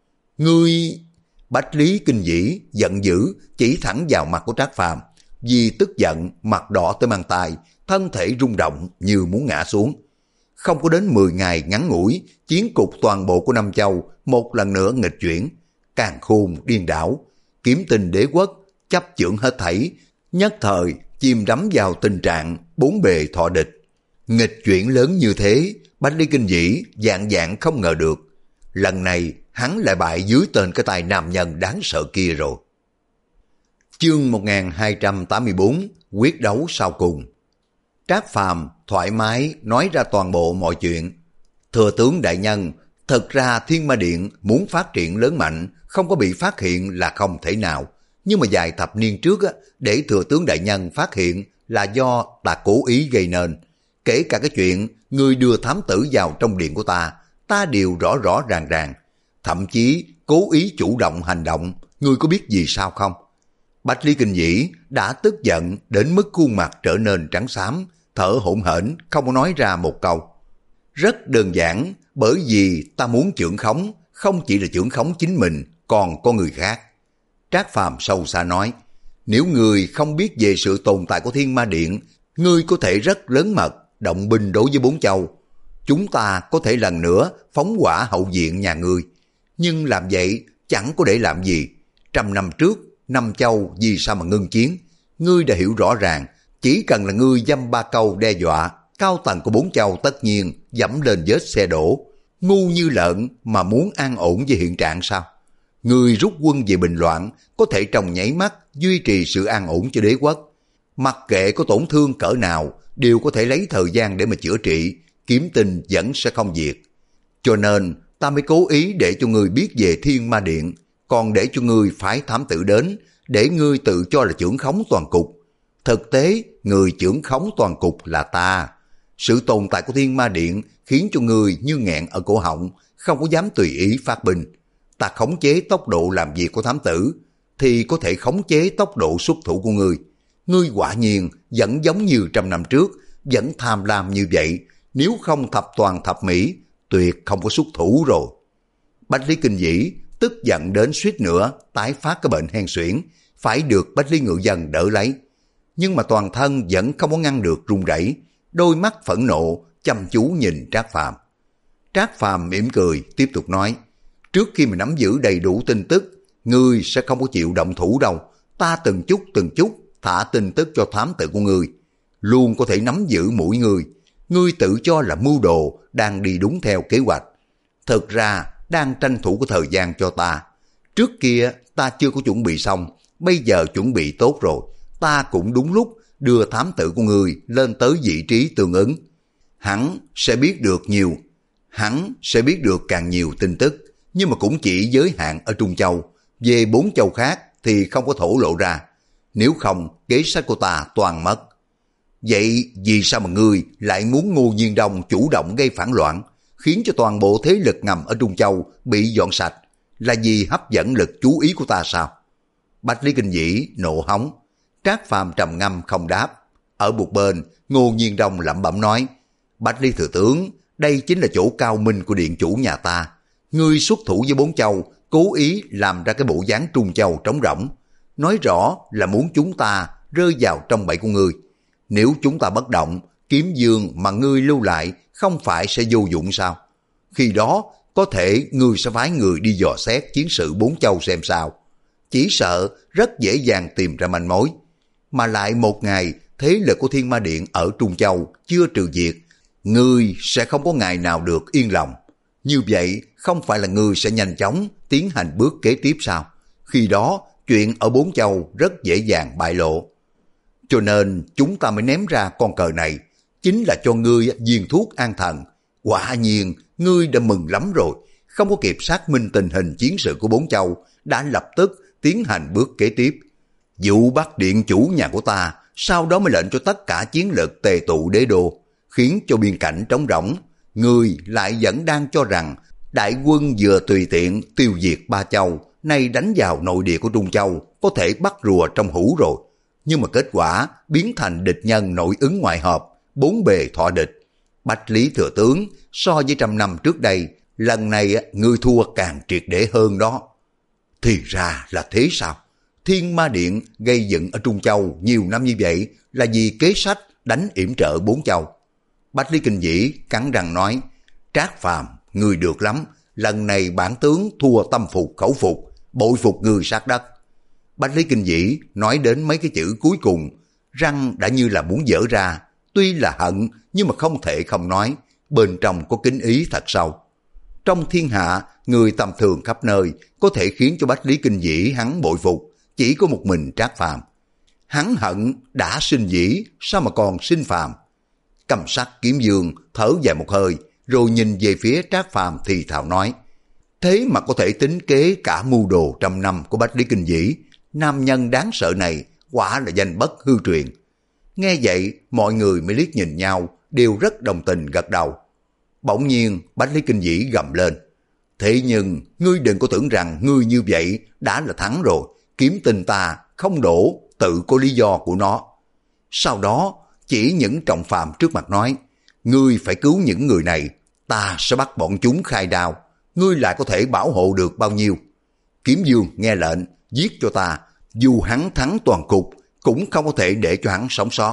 Ngươi... Bách Lý Kinh Vĩ giận dữ chỉ thẳng vào mặt của Trác Phàm, vì tức giận mặt đỏ tới mang tai, thân thể rung động như muốn ngã xuống. Không có đến mười ngày ngắn ngủi, chiến cục toàn bộ của Nam Châu một lần nữa nghịch chuyển, càn khôn điên đảo, Kiếm Tinh đế quốc chấp chưởng hết thảy, nhất thời chìm đắm vào tình trạng bốn bề thọ địch. Nghịch chuyển lớn như thế, Bách Lý Kinh Vĩ dạng dạng không ngờ được. Lần này hắn lại bại dưới tên cái tài nam nhân đáng sợ kia rồi. Chương một nghìn hai trăm tám mươi bốn, quyết đấu sau cùng. Trác Phàm thoải mái nói ra toàn bộ mọi chuyện. Thừa tướng đại nhân, thật ra Thiên Ma Điện muốn phát triển lớn mạnh, không có bị phát hiện là không thể nào. Nhưng mà vài thập niên trước á, để thừa tướng đại nhân phát hiện là do ta cố ý gây nên. Kể cả cái chuyện người đưa thám tử vào trong điện của ta, ta đều rõ rõ ràng ràng. Thậm chí cố ý chủ động hành động, ngươi có biết gì sao không? Bách Lý Kinh Vĩ đã tức giận đến mức khuôn mặt trở nên trắng xám, thở hổn hển không có nói ra một câu. Rất đơn giản, bởi vì ta muốn chưởng khống, không chỉ là chưởng khống chính mình, còn có người khác. Trác Phàm sâu xa nói, nếu ngươi không biết về sự tồn tại của Thiên Ma Điện, ngươi có thể rất lớn mật, động binh đối với bốn châu. Chúng ta có thể lần nữa phóng hỏa hậu viện nhà ngươi. Nhưng làm vậy chẳng có để làm gì. Trăm năm trước, năm châu vì sao mà ngưng chiến? Ngươi đã hiểu rõ ràng, chỉ cần là ngươi dăm ba câu đe dọa, cao tầng của bốn châu tất nhiên dẫm lên vết xe đổ. Ngu như lợn mà muốn an ổn với hiện trạng sao? Ngươi rút quân về bình loạn, có thể trong nháy mắt duy trì sự an ổn cho đế quốc. Mặc kệ có tổn thương cỡ nào, đều có thể lấy thời gian để mà chữa trị, kiếm tinh vẫn sẽ không diệt. Cho nên, ta mới cố ý để cho ngươi biết về Thiên Ma Điện, còn để cho ngươi phái thám tử đến, để ngươi tự cho là trưởng khống toàn cục. Thực tế, người trưởng khống toàn cục là ta. Sự tồn tại của Thiên Ma Điện khiến cho ngươi như nghẹn ở cổ họng, không có dám tùy ý phát binh. Ta khống chế tốc độ làm việc của thám tử, thì có thể khống chế tốc độ xuất thủ của ngươi. Ngươi quả nhiên vẫn giống như trăm năm trước, vẫn tham lam như vậy, nếu không thập toàn thập mỹ, tuyệt không có xuất thủ rồi. Bách Lý Kinh Vĩ tức giận đến suýt nữa tái phát cái bệnh hen suyễn, phải được Bách Lý Ngự Dân đỡ lấy. Nhưng mà toàn thân vẫn không có ngăn được run rẩy, đôi mắt phẫn nộ chăm chú nhìn Trác Phàm. Trác Phàm mỉm cười tiếp tục nói, trước khi mà nắm giữ đầy đủ tin tức, ngươi sẽ không có chịu động thủ đâu. Ta từng chút từng chút thả tin tức cho thám tử của ngươi, luôn có thể nắm giữ mũi ngươi. Ngươi tự cho là mưu đồ đang đi đúng theo kế hoạch, thực ra đang tranh thủ cái thời gian cho ta. Trước kia ta chưa có chuẩn bị xong, bây giờ chuẩn bị tốt rồi. Ta cũng đúng lúc đưa thám tử của ngươi lên tới vị trí tương ứng. Hắn sẽ biết được nhiều, hắn sẽ biết được càng nhiều tin tức, nhưng mà cũng chỉ giới hạn ở Trung Châu. Về bốn châu khác thì không có thổ lộ ra, nếu không kế sách của ta toàn mất. Vậy vì sao mà ngươi lại muốn Ngô Nhiên Đông chủ động gây phản loạn, khiến cho toàn bộ thế lực ngầm ở Trung Châu bị dọn sạch, là vì hấp dẫn lực chú ý của ta sao? Bách Lý Kinh Vĩ nộ hống. Trác Phàm trầm ngâm không đáp. Ở một bên, Ngô Nhiên Đông lẩm bẩm nói, Bách Lý thừa tướng, đây chính là chỗ cao minh của điện chủ nhà ta. Ngươi xuất thủ với bốn châu, cố ý làm ra cái bộ dáng Trung Châu trống rỗng, nói rõ là muốn chúng ta rơi vào trong bẫy của ngươi. Nếu chúng ta bất động, Kiếm Dương mà ngươi lưu lại không phải sẽ vô dụng sao? Khi đó có thể ngươi sẽ phái người đi dò xét chiến sự bốn châu xem sao. Chỉ sợ rất dễ dàng tìm ra manh mối. Mà lại một ngày thế lực của Thiên Ma Điện ở Trung Châu chưa trừ diệt, ngươi sẽ không có ngày nào được yên lòng. Như vậy không phải là ngươi sẽ nhanh chóng tiến hành bước kế tiếp sao? Khi đó chuyện ở bốn châu rất dễ dàng bại lộ. Cho nên chúng ta mới ném ra con cờ này, chính là cho ngươi viên thuốc an thần. Quả nhiên ngươi đã mừng lắm rồi, không có kịp xác minh tình hình chiến sự của bốn châu, đã lập tức tiến hành bước kế tiếp. Vụ bắt điện chủ nhà của ta, sau đó mới lệnh cho tất cả chiến lực tề tụ đế đô, khiến cho biên cảnh trống rỗng. Ngươi lại vẫn đang cho rằng đại quân vừa tùy tiện tiêu diệt ba châu, nay đánh vào nội địa của Trung Châu, có thể bắt rùa trong hũ rồi. Nhưng mà kết quả biến thành địch nhân nội ứng ngoại hợp, bốn bề thọ địch. Bách Lý thừa tướng, so với trăm năm trước đây, lần này ngươi thua càng triệt để hơn đó. Thì ra là thế sao? Thiên Ma Điện gây dựng ở Trung Châu nhiều năm như vậy là vì kế sách đánh yểm trợ bốn châu. Bách Lý Kinh Vĩ cắn răng nói, Trác Phàm, ngươi được lắm, lần này bản tướng thua tâm phục khẩu phục, bội phục ngươi sát đất. Bách Lý Kinh Vĩ nói đến mấy cái chữ cuối cùng, răng đã như là muốn vỡ ra, tuy là hận nhưng mà không thể không nói, bên trong có kính ý thật sâu. Trong thiên hạ, người tầm thường khắp nơi có thể khiến cho Bách Lý Kinh Vĩ hắn bội phục, chỉ có một mình Trác Phàm. Hắn hận đã sinh vĩ, sao mà còn sinh phàm? Cầm sắc Kiếm Dương thở dài một hơi, rồi nhìn về phía Trác Phàm thì thào nói, thế mà có thể tính kế cả mưu đồ trăm năm của Bách Lý Kinh Vĩ, nam nhân đáng sợ này quả là danh bất hư truyền. Nghe vậy mọi người mới liếc nhìn nhau, đều rất đồng tình gật đầu. Bỗng nhiên Bách Lý Kinh Vĩ gầm lên, thế nhưng ngươi đừng có tưởng rằng ngươi như vậy đã là thắng rồi, kiếm tình ta không đổ tự có lý do của nó. Sau đó chỉ những trọng phạm trước mặt nói, ngươi phải cứu những người này, ta sẽ bắt bọn chúng khai đao, ngươi lại có thể bảo hộ được bao nhiêu? Kiếm Dương nghe lệnh, giết cho ta, dù hắn thắng toàn cục cũng không có thể để cho hắn sống sót.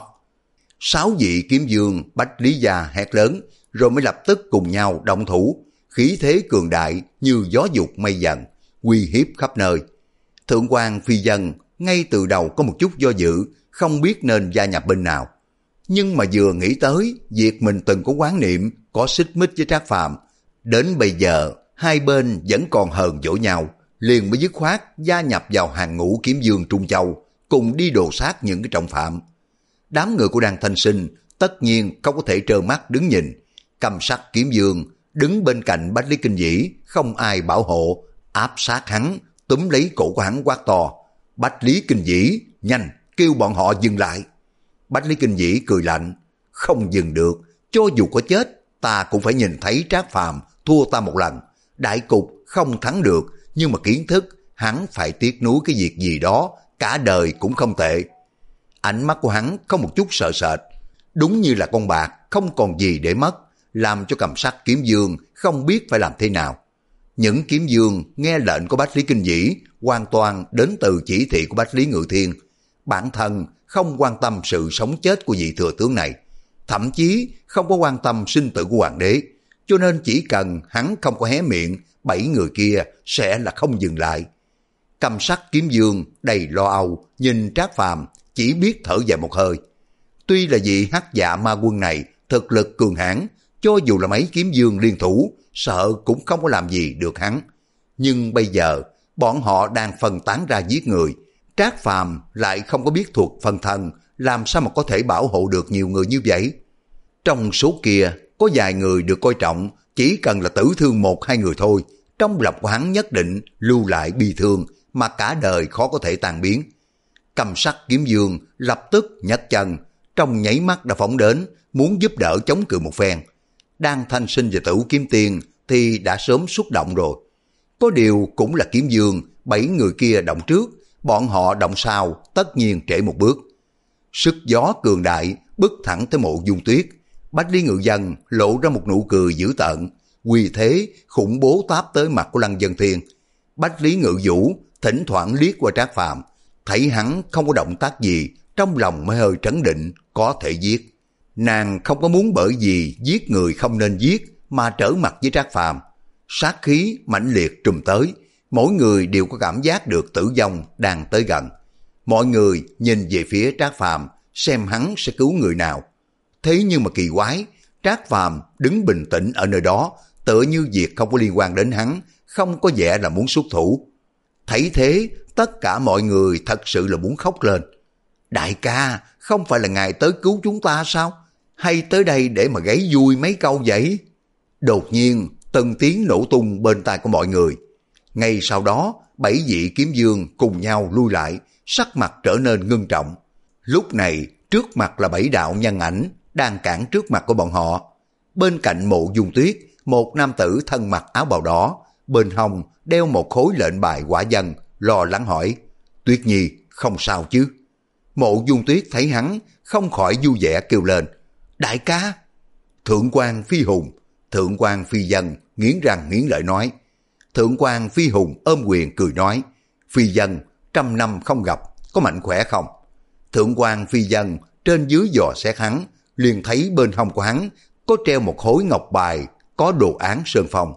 Sáu vị Kiếm Dương Bách Lý gia hét lớn, rồi mới lập tức cùng nhau động thủ, khí thế cường đại như gió dục mây dần, uy hiếp khắp nơi. Thượng quan Phi Dân ngay từ đầu có một chút do dự, không biết nên gia nhập bên nào. Nhưng mà vừa nghĩ tới việc mình từng có oán niệm, có xích mích với Trác Phàm, đến bây giờ hai bên vẫn còn hờn dỗi nhau, liền mới dứt khoát gia nhập vào hàng ngũ Kiếm Dương Trung Châu, cùng đi đồ sát những cái trọng phạm. đám người của Đan Thanh Sinh tất nhiên không có thể trơ mắt đứng nhìn. Cầm sắt kiếm dương đứng bên cạnh Bách Lý Kinh Vĩ, không ai bảo hộ, áp sát hắn, túm lấy cổ của hắn quát to: Bách Lý Kinh Vĩ, nhanh, kêu bọn họ dừng lại. Bách Lý Kinh Vĩ cười lạnh: không dừng được, cho dù có chết, ta cũng phải nhìn thấy Trác Phàm thua ta một lần. Đại cục không thắng được, nhưng mà kiến thức hắn phải tiếc nuối cái việc gì đó, cả đời cũng không tệ. Ánh mắt của hắn không một chút sợ sệt, đúng như là con bạc không còn gì để mất, làm cho Cầm Sắt kiếm dương không biết phải làm thế nào. Những kiếm dương nghe lệnh của Bách Lý Kinh Vĩ hoàn toàn đến từ chỉ thị của Bách Lý Ngự Thiên. Bản thân không quan tâm sự sống chết của vị thừa tướng này, thậm chí không có quan tâm sinh tử của hoàng đế, cho nên chỉ cần hắn không có hé miệng, bảy người kia sẽ là không dừng lại. Cầm Sắt kiếm dương đầy lo âu nhìn Trác Phàm, chỉ biết thở dài một hơi. Tuy là vị hắc dạ ma quân này thực lực cường hãn, cho dù là mấy kiếm dương liên thủ, sợ cũng không có làm gì được hắn. Nhưng bây giờ, bọn họ đang phân tán ra giết người. Trác Phàm lại không có biết thuật phân thân, làm sao mà có thể bảo hộ được nhiều người như vậy. Trong số kia, có vài người được coi trọng, chỉ cần là tử thương một hai người thôi, trong lòng của hắn nhất định lưu lại bi thương, mà cả đời khó có thể tan biến. Cầm Sắt kiếm dương lập tức nhấc chân, trong nháy mắt đã phóng đến, muốn giúp đỡ chống cự một phen. Đan Thanh Sinh và Tử Kiếm Tiên thì đã sớm xúc động rồi. Có điều cũng là kiếm dương, bảy người kia động trước, bọn họ động sau, tất nhiên trễ một bước. Sức gió cường đại bước thẳng tới Mộ Dung Tuyết. Bách Lý Ngự Dân lộ ra một nụ cười dữ tợn, uy thế khủng bố táp tới mặt của Lăng Vân Thiên. Bách Lý Ngự Vũ thỉnh thoảng liếc qua Trác Phàm, thấy hắn không có động tác gì, trong lòng mới hơi trấn định, có thể giết. Nàng không có muốn bởi vì giết người không nên giết mà trở mặt với Trác Phàm. Sát khí mãnh liệt trùm tới, mỗi người đều có cảm giác được tử vong đang tới gần. Mọi người nhìn về phía Trác Phàm, xem hắn sẽ cứu người nào. Thế nhưng mà kỳ quái, Trác Phàm đứng bình tĩnh ở nơi đó, tựa như việc không có liên quan đến hắn, không có vẻ là muốn xuất thủ. Thấy thế, tất cả mọi người thật sự là muốn khóc lên. Đại ca, không phải là ngài tới cứu chúng ta sao? Hay tới đây để mà gáy vui mấy câu vậy? Đột nhiên, từng tiếng nổ tung bên tai của mọi người. Ngay sau đó, bảy vị kiếm dương cùng nhau lui lại, sắc mặt trở nên ngưng trọng. Lúc này, trước mặt là bảy đạo nhân ảnh, đang cản trước mặt của bọn họ. Bên cạnh Mộ Dung Tuyết, một nam tử thân mặc áo bào đỏ, bên hông đeo một khối lệnh bài quả dân, lo lắng hỏi: Tuyết Nhi, không sao chứ? Mộ Dung Tuyết thấy hắn, không khỏi vui vẻ kêu lên: Đại ca! Thượng quan Phi Hùng, Thượng quan Phi Dân nghiến răng nghiến lợi nói. Thượng quan Phi Hùng ôm quyền cười nói: Phi Dân, trăm năm không gặp, có mạnh khỏe không? Thượng quan Phi Dân trên dưới dò xét hắn, liền thấy bên hông của hắn có treo một khối ngọc bài, có đồ án sơn phong.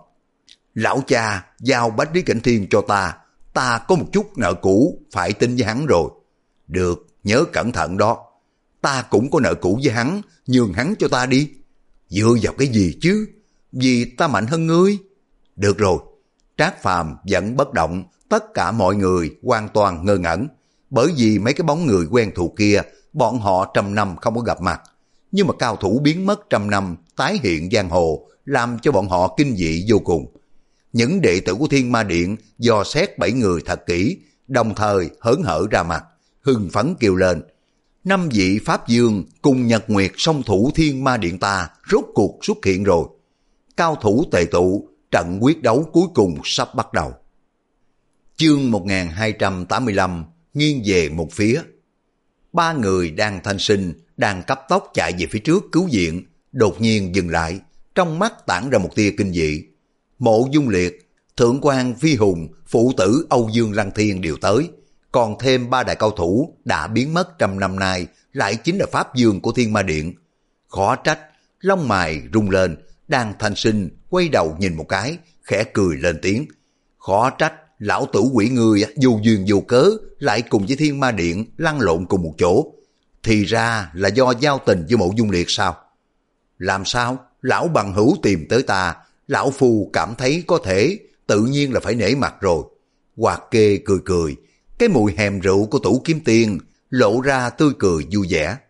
Lão cha giao Bách Lý Cảnh Thiên cho ta, ta có một chút nợ cũ phải tính với hắn rồi. Được, nhớ cẩn thận đó. Ta cũng có nợ cũ với hắn, nhường hắn cho ta đi. Dựa vào cái gì chứ? Vì ta mạnh hơn ngươi. Được rồi. Trác Phàm vẫn bất động, tất cả mọi người hoàn toàn ngơ ngẩn. Bởi vì mấy cái bóng người quen thuộc kia, bọn họ trăm năm không có gặp mặt. Nhưng mà cao thủ biến mất trăm năm, tái hiện giang hồ, làm cho bọn họ kinh dị vô cùng. Những đệ tử của Thiên Ma Điện dò xét bảy người thật kỹ, đồng thời hớn hở ra mặt, hưng phấn kêu lên: Năm vị Pháp Dương cùng Nhật Nguyệt song thủ Thiên Ma Điện ta rốt cuộc xuất hiện rồi. Cao thủ tề tụ, trận quyết đấu cuối cùng sắp bắt đầu. Chương một nghìn hai trăm tám mươi lăm, nghiêng về một phía. Ba người đang thanh sinh, đang cấp tốc chạy về phía trước cứu viện, đột nhiên dừng lại, trong mắt tản ra một tia kinh dị. Mộ Dung Liệt, Thượng quan Phi Hùng, phụ tử Âu Dương Lăng Thiên đều tới, còn thêm ba đại cao thủ đã biến mất trăm năm nay, lại chính là Pháp Dương của Thiên Ma Điện. Khó trách, lông mày rung lên, đang thanh sinh quay đầu nhìn một cái, khẽ cười lên tiếng. Khó trách, lão tử quỷ người vô duyên vô cớ lại cùng với Thiên Ma Điện lăn lộn cùng một chỗ. Thì ra là do giao tình với Mộ Dung Liệt sao? Làm sao? Lão bằng hữu tìm tới ta, lão phu cảm thấy có thể, tự nhiên là phải nể mặt rồi. Hoạt Kê cười cười, cái mùi hèm rượu của Tủ Kiếm Tiên lộ ra tươi cười vui vẻ.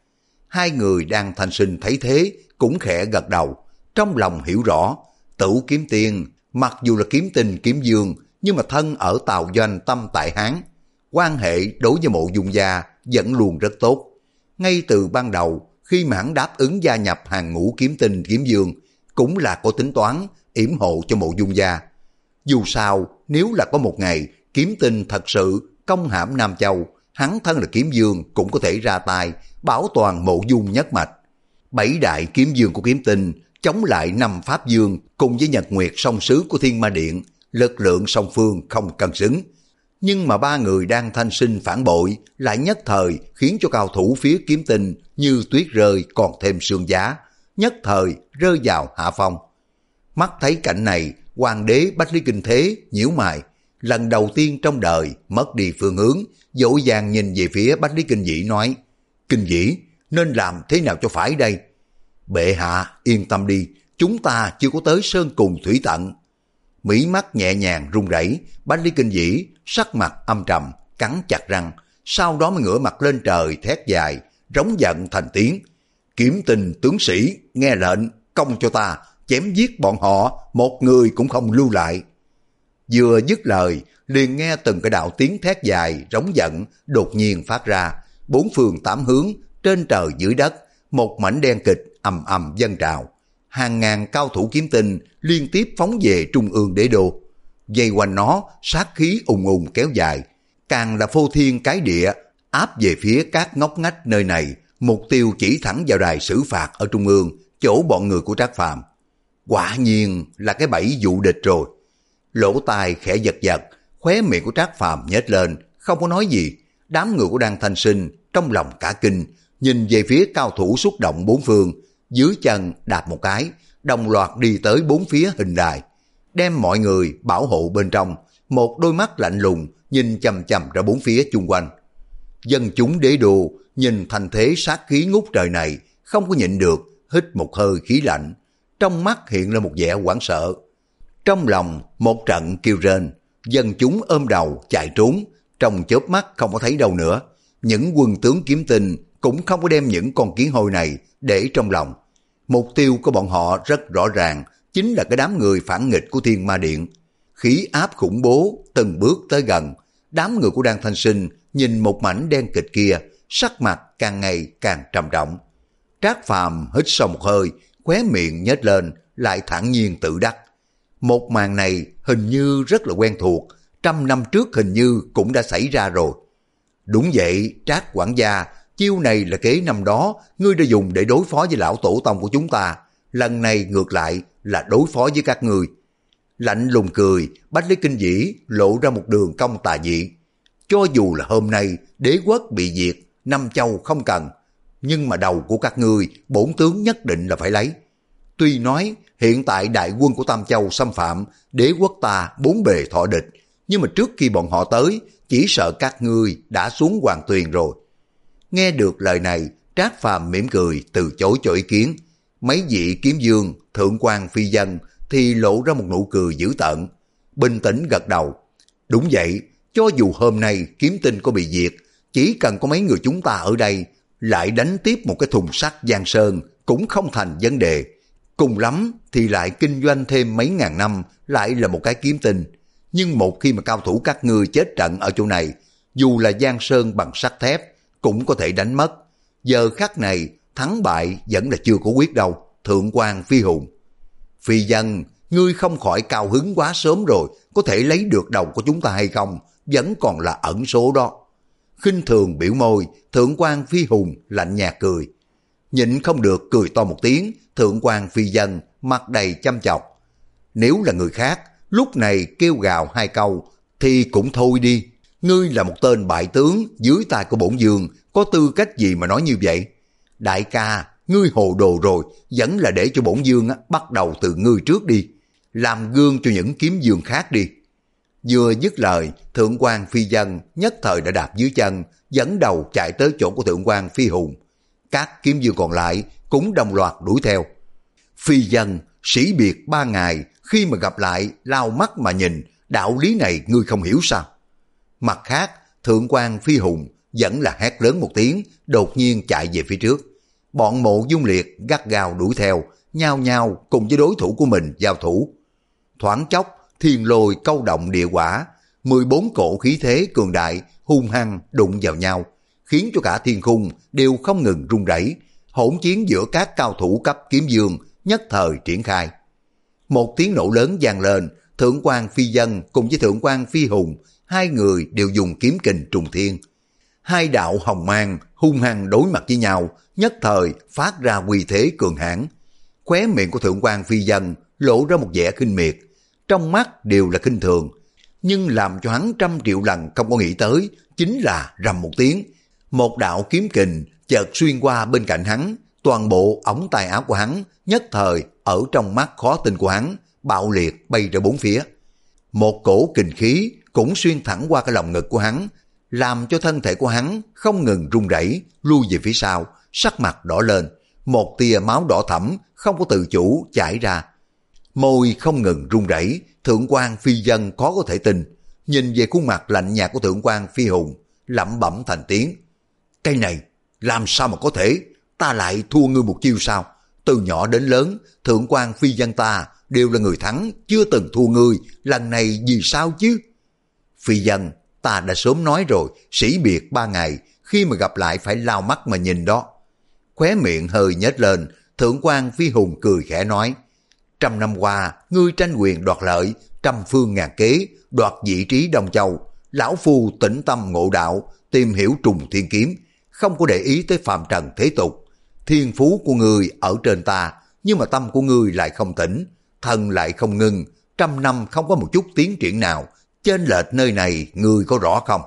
Hai người đang thanh sinh thấy thế cũng khẽ gật đầu, trong lòng hiểu rõ, Tửu Kiếm Tiên mặc dù là kiếm tinh kiếm dương, nhưng mà thân ở Tào Doanh Tâm Tại Hán, quan hệ đối với Mộ Dung gia vẫn luôn rất tốt. Ngay từ ban đầu, khi mà hắn đáp ứng gia nhập hàng ngũ kiếm tinh kiếm dương, cũng là có tính toán yểm hộ cho Mộ Dung gia. Dù sao, nếu là có một ngày kiếm tinh thật sự công hãm Nam Châu, hắn thân là kiếm dương cũng có thể ra tay bảo toàn Mộ Dung nhất mạch. Bảy đại kiếm dương của kiếm tinh chống lại năm pháp dương cùng với Nhật Nguyệt song sứ của Thiên Ma Điện, lực lượng song phương không cân xứng. Nhưng mà ba người đang thanh sinh phản bội lại nhất thời khiến cho cao thủ phía kiếm tinh như tuyết rơi còn thêm sương giá, nhất thời rơi vào hạ phong. Mắt thấy cảnh này, hoàng đế Bách Lý Kinh Thế nhíu mày, lần đầu tiên trong đời mất đi phương hướng, dỗ dàng nhìn về phía Bách Lý Kinh Dĩ nói: Kinh Dĩ, nên làm thế nào cho phải đây? Bệ hạ yên tâm đi, chúng ta chưa có tới sơn cùng thủy tận. Mí mắt nhẹ nhàng run rẩy, Bách Lý Kinh Dĩ sắc mặt âm trầm, cắn chặt răng, sau đó mới ngửa mặt lên trời thét dài, rống giận thành tiếng: Kiếm tinh tướng sĩ, nghe lệnh, công cho ta, chém giết bọn họ, một người cũng không lưu lại. Vừa dứt lời, liền nghe từng cái đạo tiếng thét dài, rống giận đột nhiên phát ra, bốn phương tám hướng, trên trời dưới đất, một mảnh đen kịch ầm ầm dâng trào. Hàng ngàn cao thủ kiếm tinh liên tiếp phóng về trung ương đế đô. Dây quanh nó, sát khí ùng ùng kéo dài, càng là phô thiên cái địa, áp về phía các ngóc ngách nơi này, mục tiêu chỉ thẳng vào đài xử phạt ở trung ương, chỗ bọn người của Trác Phàm. Quả nhiên là cái bẫy dụ địch rồi. Lỗ tai khẽ giật giật, khóe miệng của Trác Phàm nhếch lên, không có nói gì. Đám người của Đan Thanh Sinh trong lòng cả kinh, nhìn về phía cao thủ xúc động bốn phương, dưới chân đạp một cái, đồng loạt đi tới bốn phía hình đài, đem mọi người bảo hộ bên trong, một đôi mắt lạnh lùng nhìn chằm chằm ra bốn phía chung quanh. Dân chúng đế đô nhìn thành thế sát khí ngút trời này, không có nhịn được, hít một hơi khí lạnh, trong mắt hiện lên một vẻ hoảng sợ. Trong lòng một trận kêu rên, dân chúng ôm đầu chạy trốn, trong chớp mắt không có thấy đâu nữa. Những quân tướng kiếm tinh cũng không có đem những con kiến hôi này để trong lòng. Mục tiêu của bọn họ rất rõ ràng, chính là cái đám người phản nghịch của Thiên Ma Điện. Khí áp khủng bố từng bước tới gần, đám người của Đan Thanh Sinh nhìn một mảnh đen kịch kia, sắc mặt càng ngày càng trầm trọng. Trác Phàm hít sâu một hơi, khóe miệng nhếch lên, lại thản nhiên tự đắc. Một màn này hình như rất là quen thuộc, trăm năm trước hình như cũng đã xảy ra rồi. Đúng vậy, Trác quản gia, chiêu này là kế năm đó ngươi đã dùng để đối phó với lão tổ tông của chúng ta, lần này ngược lại là đối phó với các ngươi. Lạnh lùng cười, Bách Lý Kinh Dĩ lộ ra một đường cong tà dị. Cho dù là hôm nay đế quốc bị diệt, năm châu không cần, nhưng mà đầu của các ngươi bổn tướng nhất định là phải lấy. Tuy nói hiện tại đại quân của Tam Châu xâm phạm, đế quốc ta bốn bề thọ địch, nhưng mà trước khi bọn họ tới, chỉ sợ các ngươi đã xuống hoàng tuyền rồi. Nghe được lời này, Trác Phàm mỉm cười từ chối cho ý kiến. Mấy vị kiếm dương, thượng quan phi dân thì lộ ra một nụ cười dữ tợn, bình tĩnh gật đầu. Đúng vậy, cho dù hôm nay kiếm tinh có bị diệt, chỉ cần có mấy người chúng ta ở đây, lại đánh tiếp một cái thùng sắt Giang Sơn cũng không thành vấn đề. Cùng lắm thì lại kinh doanh thêm mấy ngàn năm, lại là một cái kiếm tinh. Nhưng một khi mà cao thủ các ngươi chết trận ở chỗ này, dù là Giang Sơn bằng sắt thép, cũng có thể đánh mất. Giờ khắc này, thắng bại vẫn là chưa có quyết đâu, thượng quan phi hùng. Phi dân, ngươi không khỏi cao hứng quá sớm rồi, có thể lấy được đầu của chúng ta hay không, vẫn còn là ẩn số đó. Khinh thường biểu môi, thượng quan phi hùng lạnh nhạt cười. Nhịn không được cười to một tiếng, thượng quan phi dân mặt đầy chăm chọc. Nếu là người khác, lúc này kêu gào hai câu, thì cũng thôi đi. Ngươi là một tên bại tướng dưới tay của bổn vương, có tư cách gì mà nói như vậy? Đại ca, ngươi hồ đồ rồi, vẫn là để cho bổn vương bắt đầu từ ngươi trước đi, làm gương cho những kiếm dương khác đi. Vừa dứt lời, thượng quan phi dân nhất thời đã đạp dưới chân, dẫn đầu chạy tới chỗ của thượng quan phi hùng. Các kiếm dương còn lại cũng đồng loạt đuổi theo. Phi dân, sĩ biệt ba ngày, khi mà gặp lại lao mắt mà nhìn, đạo lý này ngươi không hiểu sao? Mặt khác, thượng quan phi hùng vẫn là hét lớn một tiếng, đột nhiên chạy về phía trước. Bọn Mộ Dung Liệt gắt gao đuổi theo, nhao nhao cùng với đối thủ của mình giao thủ. Thoáng chốc, thiên lôi câu động địa quả, mười bốn cổ khí thế cường đại hung hăng đụng vào nhau, khiến cho cả thiên khung đều không ngừng rung rẩy. Hỗn chiến giữa các cao thủ cấp kiếm dương nhất thời triển khai. Một tiếng nổ lớn vang lên, Thượng quan Phi Dân cùng với Thượng quan Phi Hùng, hai người đều dùng kiếm kình trùng thiên. Hai đạo hồng mang hung hăng đối mặt với nhau, nhất thời phát ra uy thế cường hãn. Khóe miệng của Thượng quan Phi Dân lộ ra một vẻ khinh miệt, trong mắt đều là khinh thường, nhưng làm cho hắn trăm triệu lần không có nghĩ tới chính là rầm một tiếng, một đạo kiếm kình chợt xuyên qua bên cạnh hắn, toàn bộ ống tay áo của hắn nhất thời ở trong mắt khó tin của hắn bạo liệt bay ra bốn phía. Một cổ kình khí cũng xuyên thẳng qua cái lòng ngực của hắn, làm cho thân thể của hắn không ngừng run rẩy, lui về phía sau, sắc mặt đỏ lên, một tia máu đỏ thẫm không có tự chủ chảy ra. Môi không ngừng run rẩy, Thượng quan Phi Dân khó có thể tin, nhìn về khuôn mặt lạnh nhạt của Thượng quan Phi Hùng, lẩm bẩm thành tiếng: cái này làm sao mà có thể, ta lại thua ngươi một chiêu sao? Từ nhỏ đến lớn, Thượng quan Phi Dân ta đều là người thắng, chưa từng thua ngươi, lần này vì sao chứ? Phi Dân, ta đã sớm nói rồi, sĩ biệt ba ngày, khi mà gặp lại phải lao mắt mà nhìn đó. Khóe miệng hơi nhếch lên, Thượng quan Phi Hùng cười khẽ nói: trăm năm qua, ngươi tranh quyền đoạt lợi, trăm phương ngàn kế, đoạt vị trí Đông Châu. Lão phu tĩnh tâm ngộ đạo, tìm hiểu trùng thiên kiếm, không có để ý tới phàm trần thế tục. Thiên phú của ngươi ở trên ta, nhưng mà tâm của ngươi lại không tĩnh, thân lại không ngưng, trăm năm không có một chút tiến triển nào. Chênh lệch nơi này ngươi có rõ không?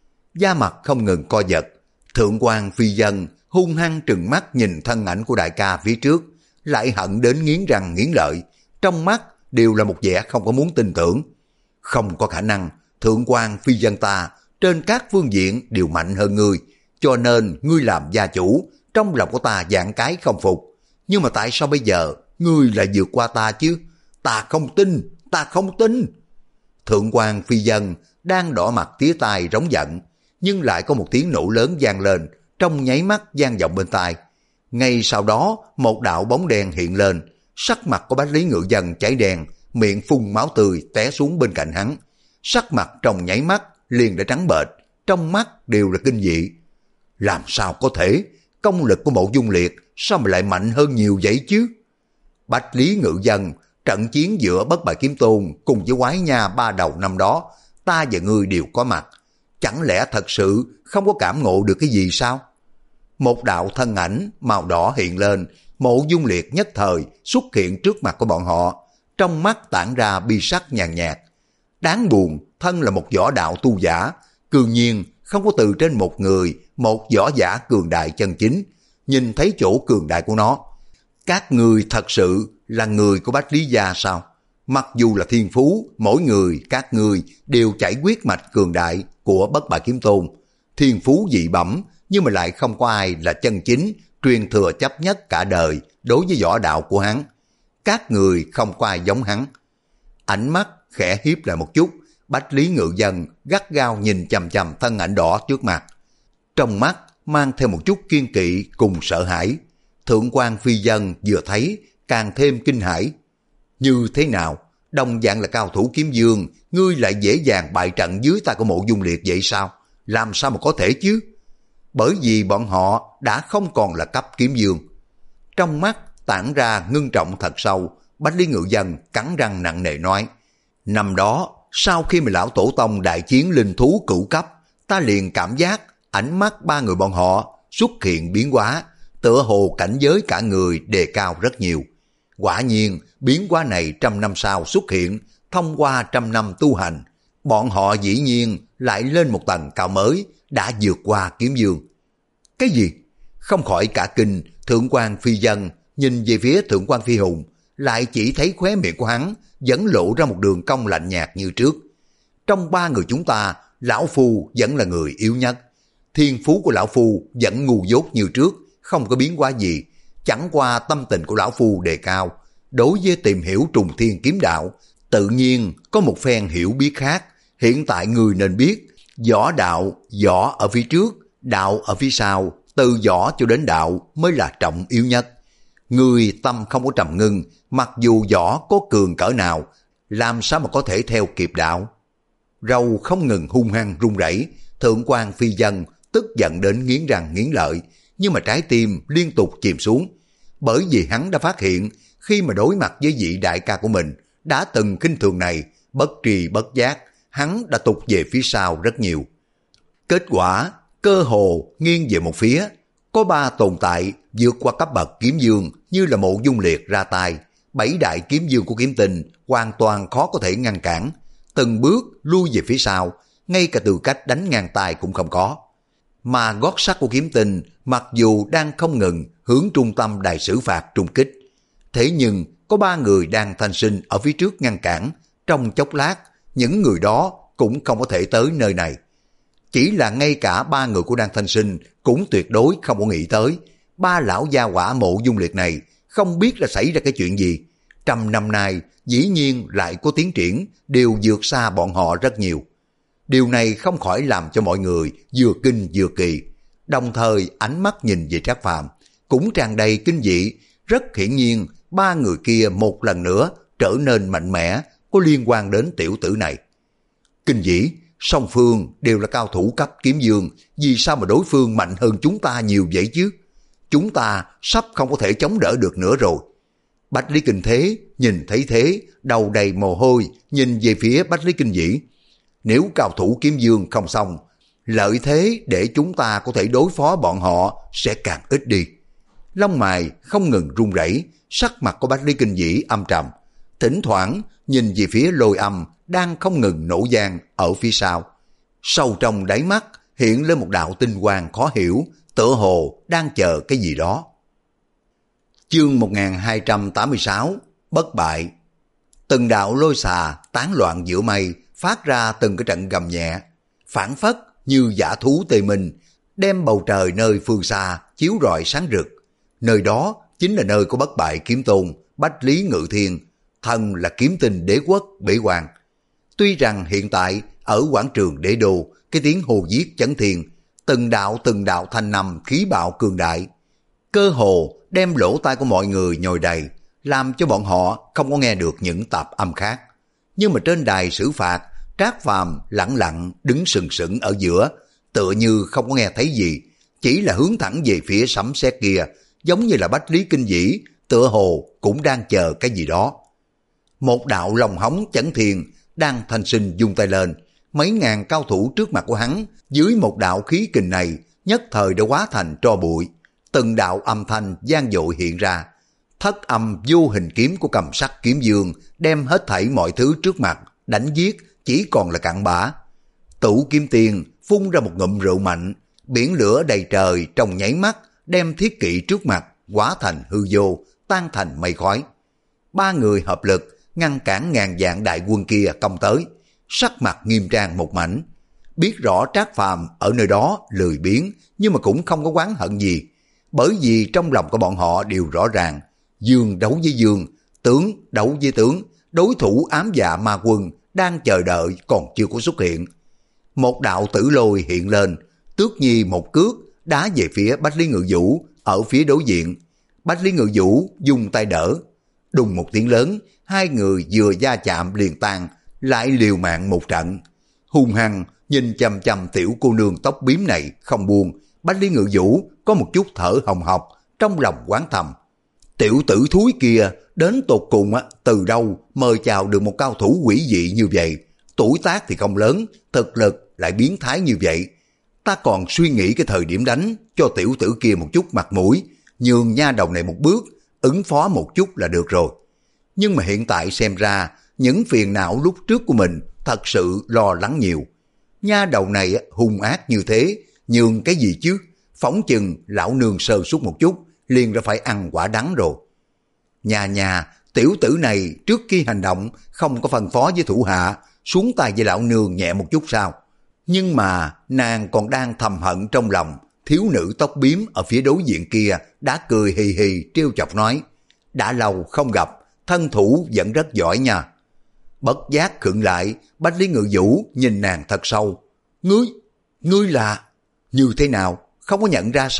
Da mặt không ngừng co giật, Thượng quan Phi Dân hung hăng trừng mắt nhìn thân ảnh của đại ca phía trước, lại hận đến nghiến răng nghiến lợi, trong mắt đều là một vẻ không có muốn tin tưởng. Không có khả năng, Thượng quan Phi Dân ta trên các phương diện đều mạnh hơn ngươi, cho nên ngươi làm gia chủ, trong lòng của ta vạn cái không phục. Nhưng mà tại sao bây giờ ngươi lại vượt qua ta chứ? Ta không tin, ta không tin. Thượng quan Phi Dân đang đỏ mặt tía tai rống giận, nhưng lại có một tiếng nổ lớn vang lên, trong nháy mắt vang vọng bên tai. Ngay sau đó, một đạo bóng đen hiện lên, sắc mặt của Bách Lý Ngự Dân cháy đen, miệng phun máu tươi té xuống bên cạnh hắn. Sắc mặt trong nháy mắt liền đã trắng bệch, trong mắt đều là kinh dị. Làm sao có thể? Công lực của Mộ Dung Liệt sao mà lại mạnh hơn nhiều vậy chứ? Bách Lý Ngự Dân, trận chiến giữa Bất Bại Kiếm Tôn cùng với Quái Nha ba đầu năm đó, ta và ngươi đều có mặt. Chẳng lẽ thật sự không có cảm ngộ được cái gì sao? Một đạo thân ảnh màu đỏ hiện lên, Mộ Dung Liệt nhất thời xuất hiện trước mặt của bọn họ, trong mắt tản ra bi sắc nhàn nhạt. Đáng buồn, thân là một võ đạo tu giả, cương nhiên không có từ trên một người, một võ giả cường đại chân chính, nhìn thấy chỗ cường đại của nó. Các người thật sự là người của Bách Lý Gia sao? Mặc dù là thiên phú, mỗi người các người đều chảy huyết mạch cường đại của Bất Bại Kiếm Tôn. Thiên phú dị bẩm, nhưng mà lại không có ai là chân chính, truyền thừa chấp nhất cả đời đối với võ đạo của hắn. Các người không có ai giống hắn. Ánh mắt khẽ hiếp lại một chút, Bách Lý Ngự Dân gắt gao nhìn chằm chằm thân ảnh đỏ trước mặt. Trong mắt mang theo một chút kiên kỵ cùng sợ hãi. Thượng quan Phi Dân vừa thấy càng thêm kinh hãi. Như thế nào? Đồng dạng là cao thủ kiếm dương, ngươi lại dễ dàng bại trận dưới tay của Mộ Dung Liệt vậy sao? Làm sao mà có thể chứ? Bởi vì bọn họ đã không còn là cấp kiếm dương. Trong mắt tản ra ngưng trọng thật sâu, Bách Lý Ngự Dân cắn răng nặng nề nói: năm đó, sau khi mà lão tổ tông đại chiến linh thú cửu cấp, ta liền cảm giác ánh mắt ba người bọn họ xuất hiện biến hóa, tựa hồ cảnh giới cả người đề cao rất nhiều. Quả nhiên, biến hóa này trăm năm sau xuất hiện, thông qua trăm năm tu hành, bọn họ dĩ nhiên lại lên một tầng cao mới, đã vượt qua kiếm dương. Cái gì? Không khỏi cả kinh, Thượng quan Phi Dân nhìn về phía Thượng quan Phi Hùng, lại chỉ thấy khóe miệng của hắn vẫn lộ ra một đường cong lạnh nhạt như trước. Trong ba người chúng ta, lão phu vẫn là người yếu nhất. Thiên phú của lão phu vẫn ngu dốt như trước, không có biến hóa gì. Chẳng qua tâm tình của lão phu đề cao, đối với tìm hiểu trùng thiên kiếm đạo, tự nhiên có một phen hiểu biết khác. Hiện tại người nên biết, võ đạo, võ ở phía trước, đạo ở phía sau, từ võ cho đến đạo mới là trọng yếu nhất. Người tâm không có trầm ngưng, mặc dù võ có cường cỡ nào, làm sao mà có thể theo kịp đạo. Râu không ngừng hung hăng run rẩy, thượng quan phi dân tức giận đến nghiến răng nghiến lợi, nhưng mà trái tim liên tục chìm xuống, bởi vì hắn đã phát hiện khi mà đối mặt với vị đại ca của mình đã từng khinh thường này, bất tri bất giác hắn đã tụt về phía sau rất nhiều. Kết quả cơ hồ nghiêng về một phía, có ba tồn tại vượt qua cấp bậc kiếm dương như là Mộ Dung Liệt ra tay, bảy đại kiếm dương của Kiếm Tinh hoàn toàn khó có thể ngăn cản, từng bước lui về phía sau, ngay cả tư cách đánh ngang tay cũng không có. Mà gót sắt của Kiếm Tinh mặc dù đang không ngừng hướng trung tâm đài xử phạt trung kích, thế nhưng có ba người đang thanh sinh ở phía trước ngăn cản, trong chốc lát những người đó cũng không có thể tới nơi này. Chỉ là ngay cả ba người của Đan Thanh Sinh cũng tuyệt đối không có nghĩ tới, ba lão gia hỏa Mộ Dung Liệt này không biết là xảy ra cái chuyện gì. Trăm năm nay dĩ nhiên lại có tiến triển, đều vượt xa bọn họ rất nhiều. Điều này không khỏi làm cho mọi người vừa kinh vừa kỳ, đồng thời ánh mắt nhìn về Trác Phàm cũng tràn đầy kinh dị. Rất hiển nhiên ba người kia một lần nữa trở nên mạnh mẽ, có liên quan đến tiểu tử này. Kinh dị, song phương đều là cao thủ cấp kiếm dương, vì sao mà đối phương mạnh hơn chúng ta nhiều vậy chứ? Chúng ta sắp không có thể chống đỡ được nữa rồi. Bách Lý Kinh Thế nhìn thấy thế, đầu đầy mồ hôi, nhìn về phía Bách Lý Kinh Dĩ. Nếu cao thủ kiếm dương không xong, lợi thế để chúng ta có thể đối phó bọn họ sẽ càng ít đi. Lông mày không ngừng run rẩy, sắc mặt của Bách Lý Kinh Dĩ âm trầm, thỉnh thoảng nhìn về phía Lôi Âm đang không ngừng nổ vang ở phía sau. Sâu trong đáy mắt hiện lên một đạo tinh quang khó hiểu, tựa hồ đang chờ cái gì đó. Chương một nghìn hai trăm tám mươi sáu Bất bại. Từng đạo lôi xà tán loạn giữa mây, phát ra từng cái trận gầm nhẹ, phảng phất như dã thú tề minh, đem bầu trời nơi phương xa chiếu rọi sáng rực. Nơi đó chính là nơi của Bất Bại Kiếm Tôn Bách Lý Ngự Thiên, thần là kiếm tinh đế quốc Bế Quan. Tuy rằng hiện tại ở quảng trường Đế Đô, cái tiếng hô giết chấn thiên, từng đạo từng đạo thanh nằm khí bạo cường đại, cơ hồ đem lỗ tai của mọi người nhồi đầy, làm cho bọn họ không có nghe được những tạp âm khác. Nhưng mà trên đài xử phạt, Trác Phàm lặng lặng đứng sừng sững ở giữa, tựa như không có nghe thấy gì, chỉ là hướng thẳng về phía sấm sét kia, giống như là Bách Lý Kinh Dĩ tựa hồ cũng đang chờ cái gì đó. Một đạo lòng hống chấn thiên đang thanh sinh vung tay lên, mấy ngàn cao thủ trước mặt của hắn dưới một đạo khí kình này nhất thời đã hóa thành tro bụi. Từng đạo âm thanh vang dội hiện ra, thất âm vô hình kiếm của Cầm Sắc Kiếm Dương đem hết thảy mọi thứ trước mặt đánh giết chỉ còn là cặn bã. Tửu Kiếm Tiên phun ra một ngụm rượu mạnh, biển lửa đầy trời trong nháy mắt đem thiết kỵ trước mặt hóa thành hư vô, tan thành mây khói. Ba người hợp lực ngăn cản ngàn vạn đại quân kia công tới, sắc mặt nghiêm trang một mảnh. Biết rõ Trác Phàm ở nơi đó lười biếng, nhưng mà cũng không có oán hận gì, bởi vì trong lòng của bọn họ đều rõ ràng, dương đấu với dương, tướng đấu với tướng, đối thủ ám dạ ma quân đang chờ đợi còn chưa có xuất hiện. Một đạo tử lôi hiện lên, Tước Nhi một cước đá về phía Bách Lý Ngự Vũ ở phía đối diện. Bách Lý Ngự Vũ dùng tay đỡ, đùng một tiếng lớn, hai người vừa va chạm liền tan, lại liều mạng một trận. Hung hăng nhìn chằm chằm tiểu cô nương tóc bím này không buông, Bách Lý Ngự Vũ có một chút thở hồng hộc, trong lòng oán thầm. Tiểu tử thúi kia đến tột cùng từ đâu mời chào được một cao thủ quỷ dị như vậy, tuổi tác thì không lớn, thực lực lại biến thái như vậy. Ta còn suy nghĩ cái thời điểm đánh cho tiểu tử kia một chút mặt mũi, nhường nha đầu này một bước, ứng phó một chút là được rồi. Nhưng mà hiện tại xem ra, những phiền não lúc trước của mình thật sự lo lắng nhiều. Nha đầu này hung ác như thế, nhường cái gì chứ? Phóng chừng lão nương sơ suất một chút, liền đã phải ăn quả đắng rồi. Nhà nhà, tiểu tử này trước khi hành động không có phân phó với thủ hạ, xuống tay với lão nương nhẹ một chút sao? Nhưng mà nàng còn đang thầm hận trong lòng, thiếu nữ tóc bím ở phía đối diện kia đã cười hì hì trêu chọc nói, đã lâu không gặp, thân thủ vẫn rất giỏi nha. Bất giác khựng lại, Bách Lý Ngự Vũ nhìn nàng thật sâu. Ngươi, ngươi là... Như thế nào, không có nhận ra sao?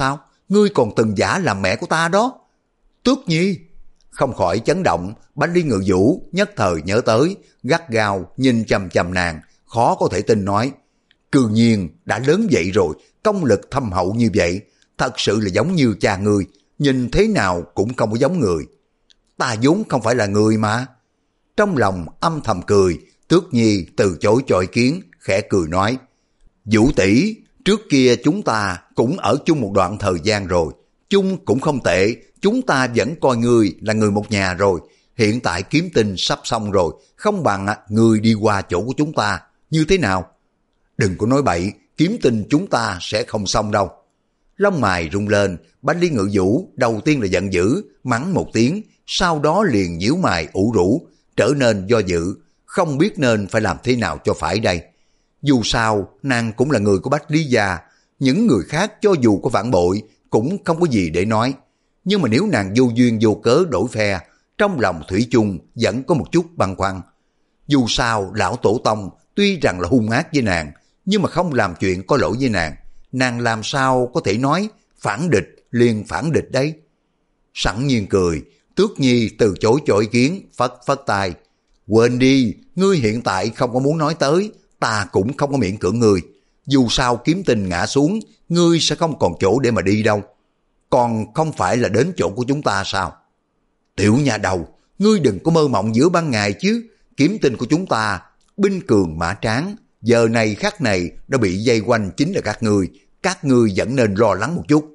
ngươi còn từng giả làm mẹ của ta đó. Tước Nhi. Không khỏi chấn động, Bách Lý Ngự Vũ nhất thời nhớ tới, gắt gao nhìn chằm chằm nàng, khó có thể tin nói, Cư nhiên đã lớn vậy rồi, công lực thâm hậu như vậy, thật sự là giống như cha ngươi, nhìn thế nào cũng không có giống người. Ta vốn không phải là người mà. Trong lòng âm thầm cười, Tước Nhi từ chối cho ý kiến, khẽ cười nói, Vũ tỷ, trước kia chúng ta cũng ở chung một đoạn thời gian rồi, chung cũng không tệ, chúng ta vẫn coi ngươi là người một nhà rồi, hiện tại kiếm tinh sắp xong rồi, không bằng ngươi đi qua chỗ của chúng ta, như thế nào? Đừng có nói bậy, kiếm tinh chúng ta sẽ không xong đâu. Lông mày rung lên, Bách Lý Ngự Vũ đầu tiên là giận dữ, mắng một tiếng, sau đó liền nhíu mày ủ rũ, trở nên do dự, không biết nên phải làm thế nào cho phải đây. Dù sao, nàng cũng là người của Bách Lý gia, những người khác cho dù có phản bội, cũng không có gì để nói. Nhưng mà nếu nàng vô duyên vô cớ đổi phe, trong lòng thủy chung vẫn có một chút băn khoăn. Dù sao, lão tổ tông tuy rằng là hung ác với nàng, nhưng mà không làm chuyện có lỗi với nàng. Nàng làm sao có thể nói phản địch liền phản địch đấy. Sẵn nhiên cười, Tước Nhi từ chối cho ý kiến, phất phất tay. Quên đi, ngươi hiện tại không có muốn nói tới, ta cũng không có miễn cưỡng ngươi. Dù sao kiếm tinh ngã xuống, ngươi sẽ không còn chỗ để mà đi đâu. Còn không phải là đến chỗ của chúng ta sao? Tiểu nhà đầu, ngươi đừng có mơ mộng giữa ban ngày chứ. Kiếm tinh của chúng ta, binh cường mã tráng, giờ này khắc này đã bị dây quanh chính là các ngươi. Các ngươi vẫn nên lo lắng một chút.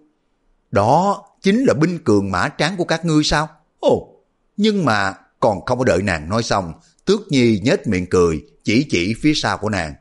Đó chính là binh cường mã tráng của các ngươi sao? Ồ, nhưng mà còn không có đợi nàng nói xong, Tước Nhi nhếch miệng cười, chỉ chỉ phía sau của nàng.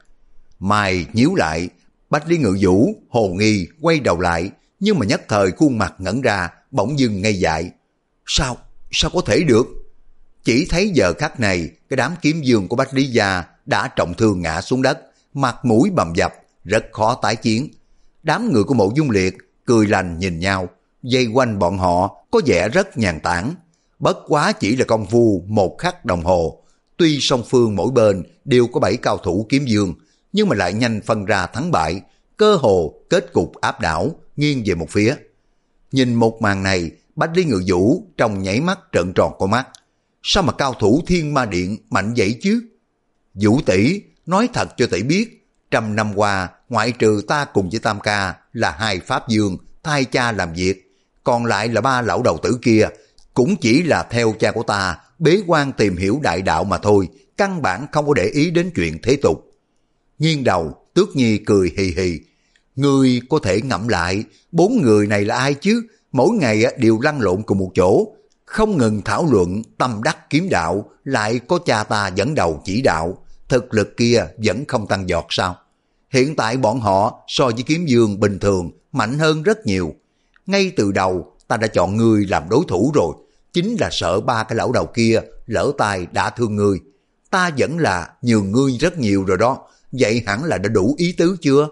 Mày nhíu lại, Bách Lý Ngự Vũ hồ nghi quay đầu lại, nhưng mà nhất thời khuôn mặt ngẩn ra, bỗng dưng ngây dại. Sao, sao có thể được? Chỉ thấy giờ khắc này, cái đám kiếm dương của Bách Lý gia đã trọng thương ngã xuống đất, mặt mũi bầm dập, rất khó tái chiến. Đám người của Mộ Dung Liệt cười lành nhìn nhau, dây quanh bọn họ có vẻ rất nhàn tản. Bất quá chỉ là công phu một khắc đồng hồ. Tuy song phương mỗi bên đều có bảy cao thủ kiếm dương, nhưng mà lại nhanh phân ra thắng bại, cơ hồ kết cục áp đảo, nghiêng về một phía. Nhìn một màn này, Bách Lý Ngự Vũ trong nháy mắt trợn tròn con mắt. Sao mà cao thủ Thiên Ma Điện mạnh vậy chứ? Vũ tỷ, nói thật cho tỷ biết, trăm năm qua, ngoại trừ ta cùng với Tam Ca là hai pháp dương thay cha làm việc, còn lại là ba lão đầu tử kia, cũng chỉ là theo cha của ta bế quan tìm hiểu đại đạo mà thôi, căn bản không có để ý đến chuyện thế tục. Nghiêng đầu, Tước Nhi cười hì hì. Ngươi có thể ngẫm lại, bốn người này là ai chứ? Mỗi ngày đều lăn lộn cùng một chỗ, không ngừng thảo luận tâm đắc kiếm đạo, lại có cha ta dẫn đầu chỉ đạo, thực lực kia vẫn không tăng giọt sao? Hiện tại bọn họ so với kiếm dương bình thường mạnh hơn rất nhiều. Ngay từ đầu ta đã chọn ngươi làm đối thủ rồi, chính là sợ ba cái lão đầu kia lỡ tay đã thương ngươi. Ta vẫn là nhường ngươi rất nhiều rồi đó, vậy hẳn là đã đủ ý tứ chưa?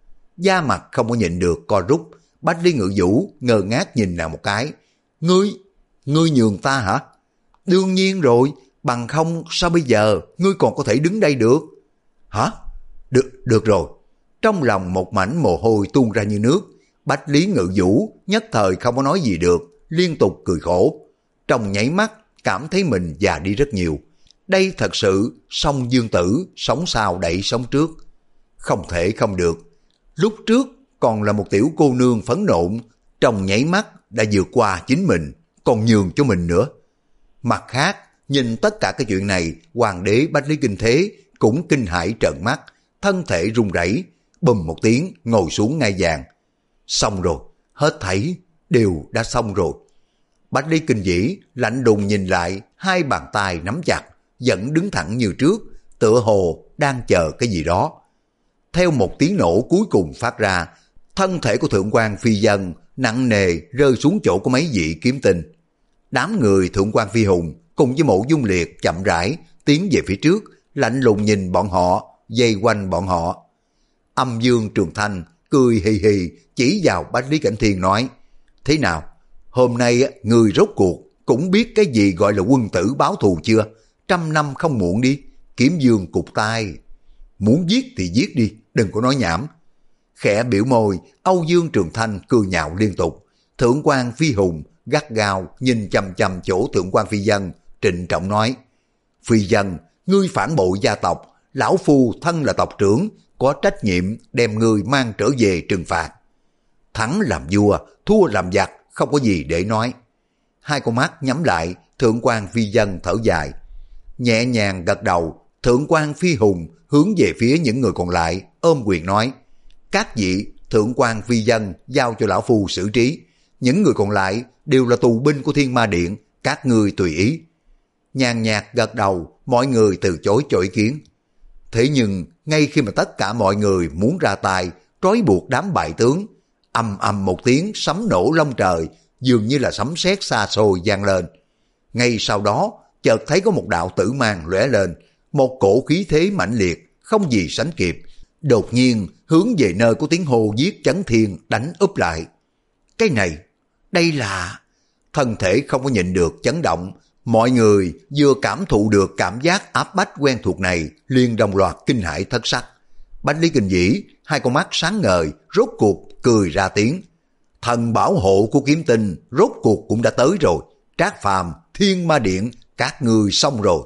Da mặt không có nhịn được co rút, Bách Lý Ngự Vũ ngơ ngác nhìn nàng một cái. Ngươi, ngươi nhường ta hả? Đương nhiên rồi, bằng không sao bây giờ ngươi còn có thể đứng đây được? Hả? Được, được rồi. Trong lòng một mảnh mồ hôi tuôn ra như nước, Bách Lý Ngự Vũ nhất thời không có nói gì được, liên tục cười khổ. Trong nháy mắt cảm thấy mình già đi rất nhiều. Đây thật sự song dương tử, sống sau đẩy sống trước. Không thể không được. Lúc trước còn là một tiểu cô nương phấn nộn, trong nháy mắt đã vượt qua chính mình, còn nhường cho mình nữa. Mặt khác, nhìn tất cả cái chuyện này, hoàng đế Bách Lý Kinh Thế cũng kinh hãi trợn mắt, thân thể run rẩy, bùm một tiếng ngồi xuống ngai vàng. Xong rồi, hết thảy đều đã xong rồi. Bách Lý Kinh Vĩ lạnh đùng nhìn lại, hai bàn tay nắm chặt, vẫn đứng thẳng như trước, tựa hồ đang chờ cái gì đó. Theo một tiếng nổ cuối cùng phát ra, thân thể của Thượng quan Phi Dân nặng nề rơi xuống chỗ của mấy vị kiếm tinh. Đám người Thượng quan Phi Hùng cùng với Mộ Dung Liệt chậm rãi tiến về phía trước, lạnh lùng nhìn bọn họ, vây quanh bọn họ. Âm Dương Trường Thanh cười hì hì chỉ vào Bách Lý Cảnh Thiên nói: Thế nào, hôm nay người rốt cuộc cũng biết cái gì gọi là quân tử báo thù chưa? Trăm năm không muộn đi, Kiếm Dương cục tai. Muốn giết thì giết đi, đừng có nói nhảm. Khẽ biểu môi, Âu Dương Trường Thanh cười nhạo liên tục. Thượng quan Phi Hùng gắt gao nhìn chằm chằm chỗ Thượng quan Phi Dân, trịnh trọng nói: Phi Dân, ngươi phản bội gia tộc, lão phu thân là tộc trưởng, có trách nhiệm đem ngươi mang trở về trừng phạt. Thắng làm vua, thua làm giặc, không có gì để nói. Hai con mắt nhắm lại, Thượng quan Phi Dân thở dài. Nhẹ nhàng gật đầu, Thượng quan Phi Hùng hướng về phía những người còn lại, ôm quyền nói: Các vị, Thượng quan Phi Dân giao cho lão phu xử trí. Những người còn lại đều là tù binh của Thiên Ma Điện, các ngươi tùy ý. Nhàn nhạt gật đầu, mọi người từ chối cho ý kiến. Thế nhưng, ngay khi mà tất cả mọi người muốn ra tay, trói buộc đám bại tướng, ầm ầm một tiếng sấm nổ long trời, dường như là sấm sét xa xôi vang lên. Ngay sau đó, chợt thấy có một đạo tử mang lóe lên, một cổ khí thế mãnh liệt, không gì sánh kịp, đột nhiên hướng về nơi có tiếng hô giết chấn thiên đánh úp lại. Cái này, đây là... Thân thể không có nhịn được chấn động, mọi người vừa cảm thụ được cảm giác áp bách quen thuộc này, liền đồng loạt kinh hãi thất sắc. Bách Lý Kinh Vĩ, hai con mắt sáng ngời, rốt cuộc cười ra tiếng. Thần bảo hộ của Kiếm Tinh rốt cuộc cũng đã tới rồi. Trác Phàm, Thiên Ma Điện, các ngươi xong rồi.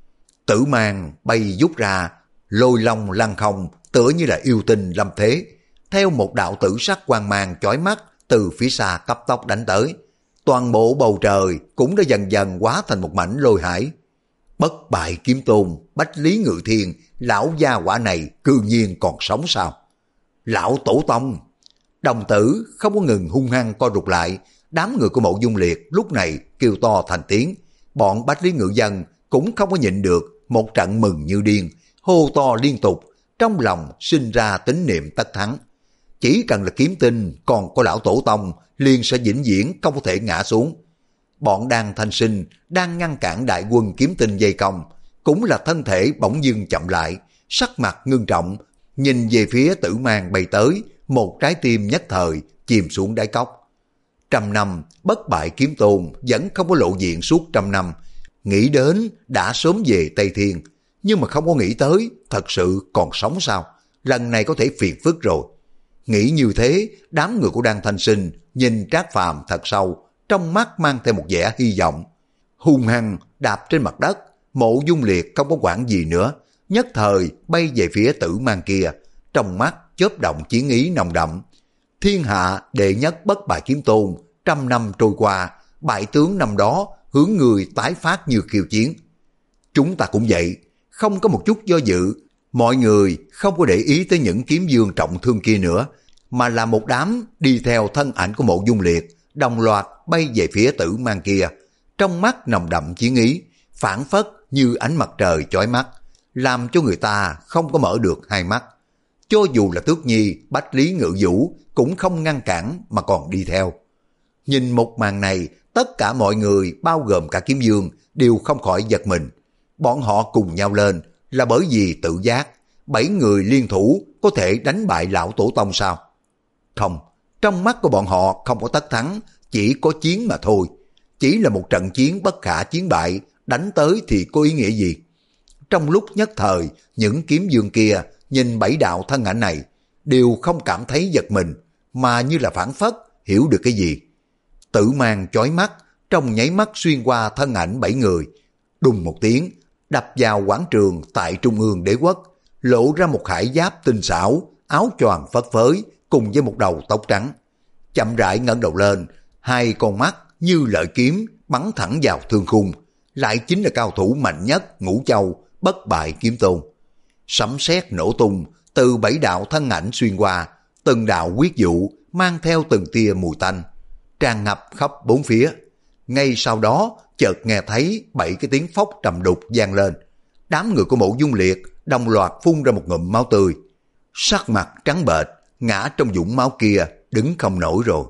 Tử mang bay vút ra, lôi long lăng không, tựa như là yêu tinh lâm thế. Theo một đạo tử sắc quang mang chói mắt từ phía xa cấp tốc đánh tới. Toàn bộ bầu trời cũng đã dần dần hóa thành một mảnh lôi hải. Bất bại kiếm tôn, Bách Lý Ngự Thiên, lão gia quả này cư nhiên còn sống sao? Lão tổ tông! Đồng tử không có ngừng hung hăng co rụt lại, đám người của Mộ Dung Liệt lúc này kêu to thành tiếng. Bọn Bách Lý Ngự Dân cũng không có nhịn được, một trận mừng như điên, hô to liên tục, trong lòng sinh ra tín niệm tất thắng. Chỉ cần là Kiếm Tinh còn có lão tổ tông, liền sẽ vĩnh viễn không có thể ngã xuống. Bọn Đan Thanh Sinh đang ngăn cản đại quân Kiếm Tinh dây công, cũng là thân thể bỗng dưng chậm lại, sắc mặt ngưng trọng, nhìn về phía tử mang bay tới, một trái tim nhất thời chìm xuống đáy cốc. Trăm năm bất bại kiếm tôn vẫn không có lộ diện suốt trăm năm, nghĩ đến đã sớm về Tây Thiên, nhưng mà không có nghĩ tới thật sự còn sống sao, lần này có thể phiền phức rồi. Nghĩ như thế, đám người của Đan Thanh Sinh nhìn Trác Phàm thật sâu, trong mắt mang theo một vẻ hy vọng. Hung hăng đạp trên mặt đất, Mộ Dung Liệt không có quản gì nữa, nhất thời bay về phía tử mang kia, trong mắt chớp động chiến ý nồng đậm. Thiên hạ đệ nhất bất bại kiếm tôn, trăm năm trôi qua, bại tướng năm đó hướng người tái phát như khiêu chiến. Chúng ta cũng vậy, không có một chút do dự, mọi người không có để ý tới những kiếm dương trọng thương kia nữa, mà là một đám đi theo thân ảnh của Mộ Dung Liệt, đồng loạt bay về phía tử mang kia, trong mắt nồng đậm chiến ý, phảng phất như ánh mặt trời chói mắt, làm cho người ta không có mở được hai mắt. Cho dù là Tước Nhi, Bách Lý Ngự Vũ cũng không ngăn cản mà còn đi theo. Nhìn một màn này, tất cả mọi người bao gồm cả Kiếm Dương đều không khỏi giật mình. Bọn họ cùng nhau lên là bởi vì tự giác, bảy người liên thủ có thể đánh bại lão tổ tông sao? Không, trong mắt của bọn họ không có tất thắng, chỉ có chiến mà thôi. Chỉ là một trận chiến bất khả chiến bại, đánh tới thì có ý nghĩa gì? Trong lúc nhất thời, những kiếm dương kia nhìn bảy đạo thân ảnh này, đều không cảm thấy giật mình, mà như là phản phất, hiểu được cái gì. Tử mang chói mắt, trong nháy mắt xuyên qua thân ảnh bảy người. Đùng một tiếng, đập vào quảng trường tại trung ương đế quốc, lộ ra một khải giáp tinh xảo, áo choàng phất phới, cùng với một đầu tóc trắng. Chậm rãi ngẩng đầu lên, hai con mắt như lợi kiếm bắn thẳng vào thương khung, lại chính là cao thủ mạnh nhất Ngũ Châu, bất bại kiếm tôn. Sấm sét nổ tung, từ bảy đạo thân ảnh xuyên qua, từng đạo quyết dụ mang theo từng tia mùi tanh, tràn ngập khắp bốn phía. Ngay sau đó, chợt nghe thấy bảy cái tiếng phốc trầm đục vang lên. Đám người của Mộ Dung Liệt đồng loạt phun ra một ngụm máu tươi, sắc mặt trắng bệch, ngã trong vũng máu kia, đứng không nổi rồi.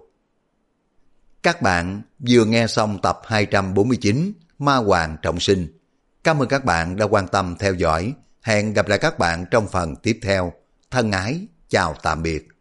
Các bạn vừa nghe xong tập hai trăm bốn mươi chín Ma Hoàng Trọng Sinh. Cảm ơn các bạn đã quan tâm theo dõi. Hẹn gặp lại các bạn trong phần tiếp theo. Thân ái, chào tạm biệt.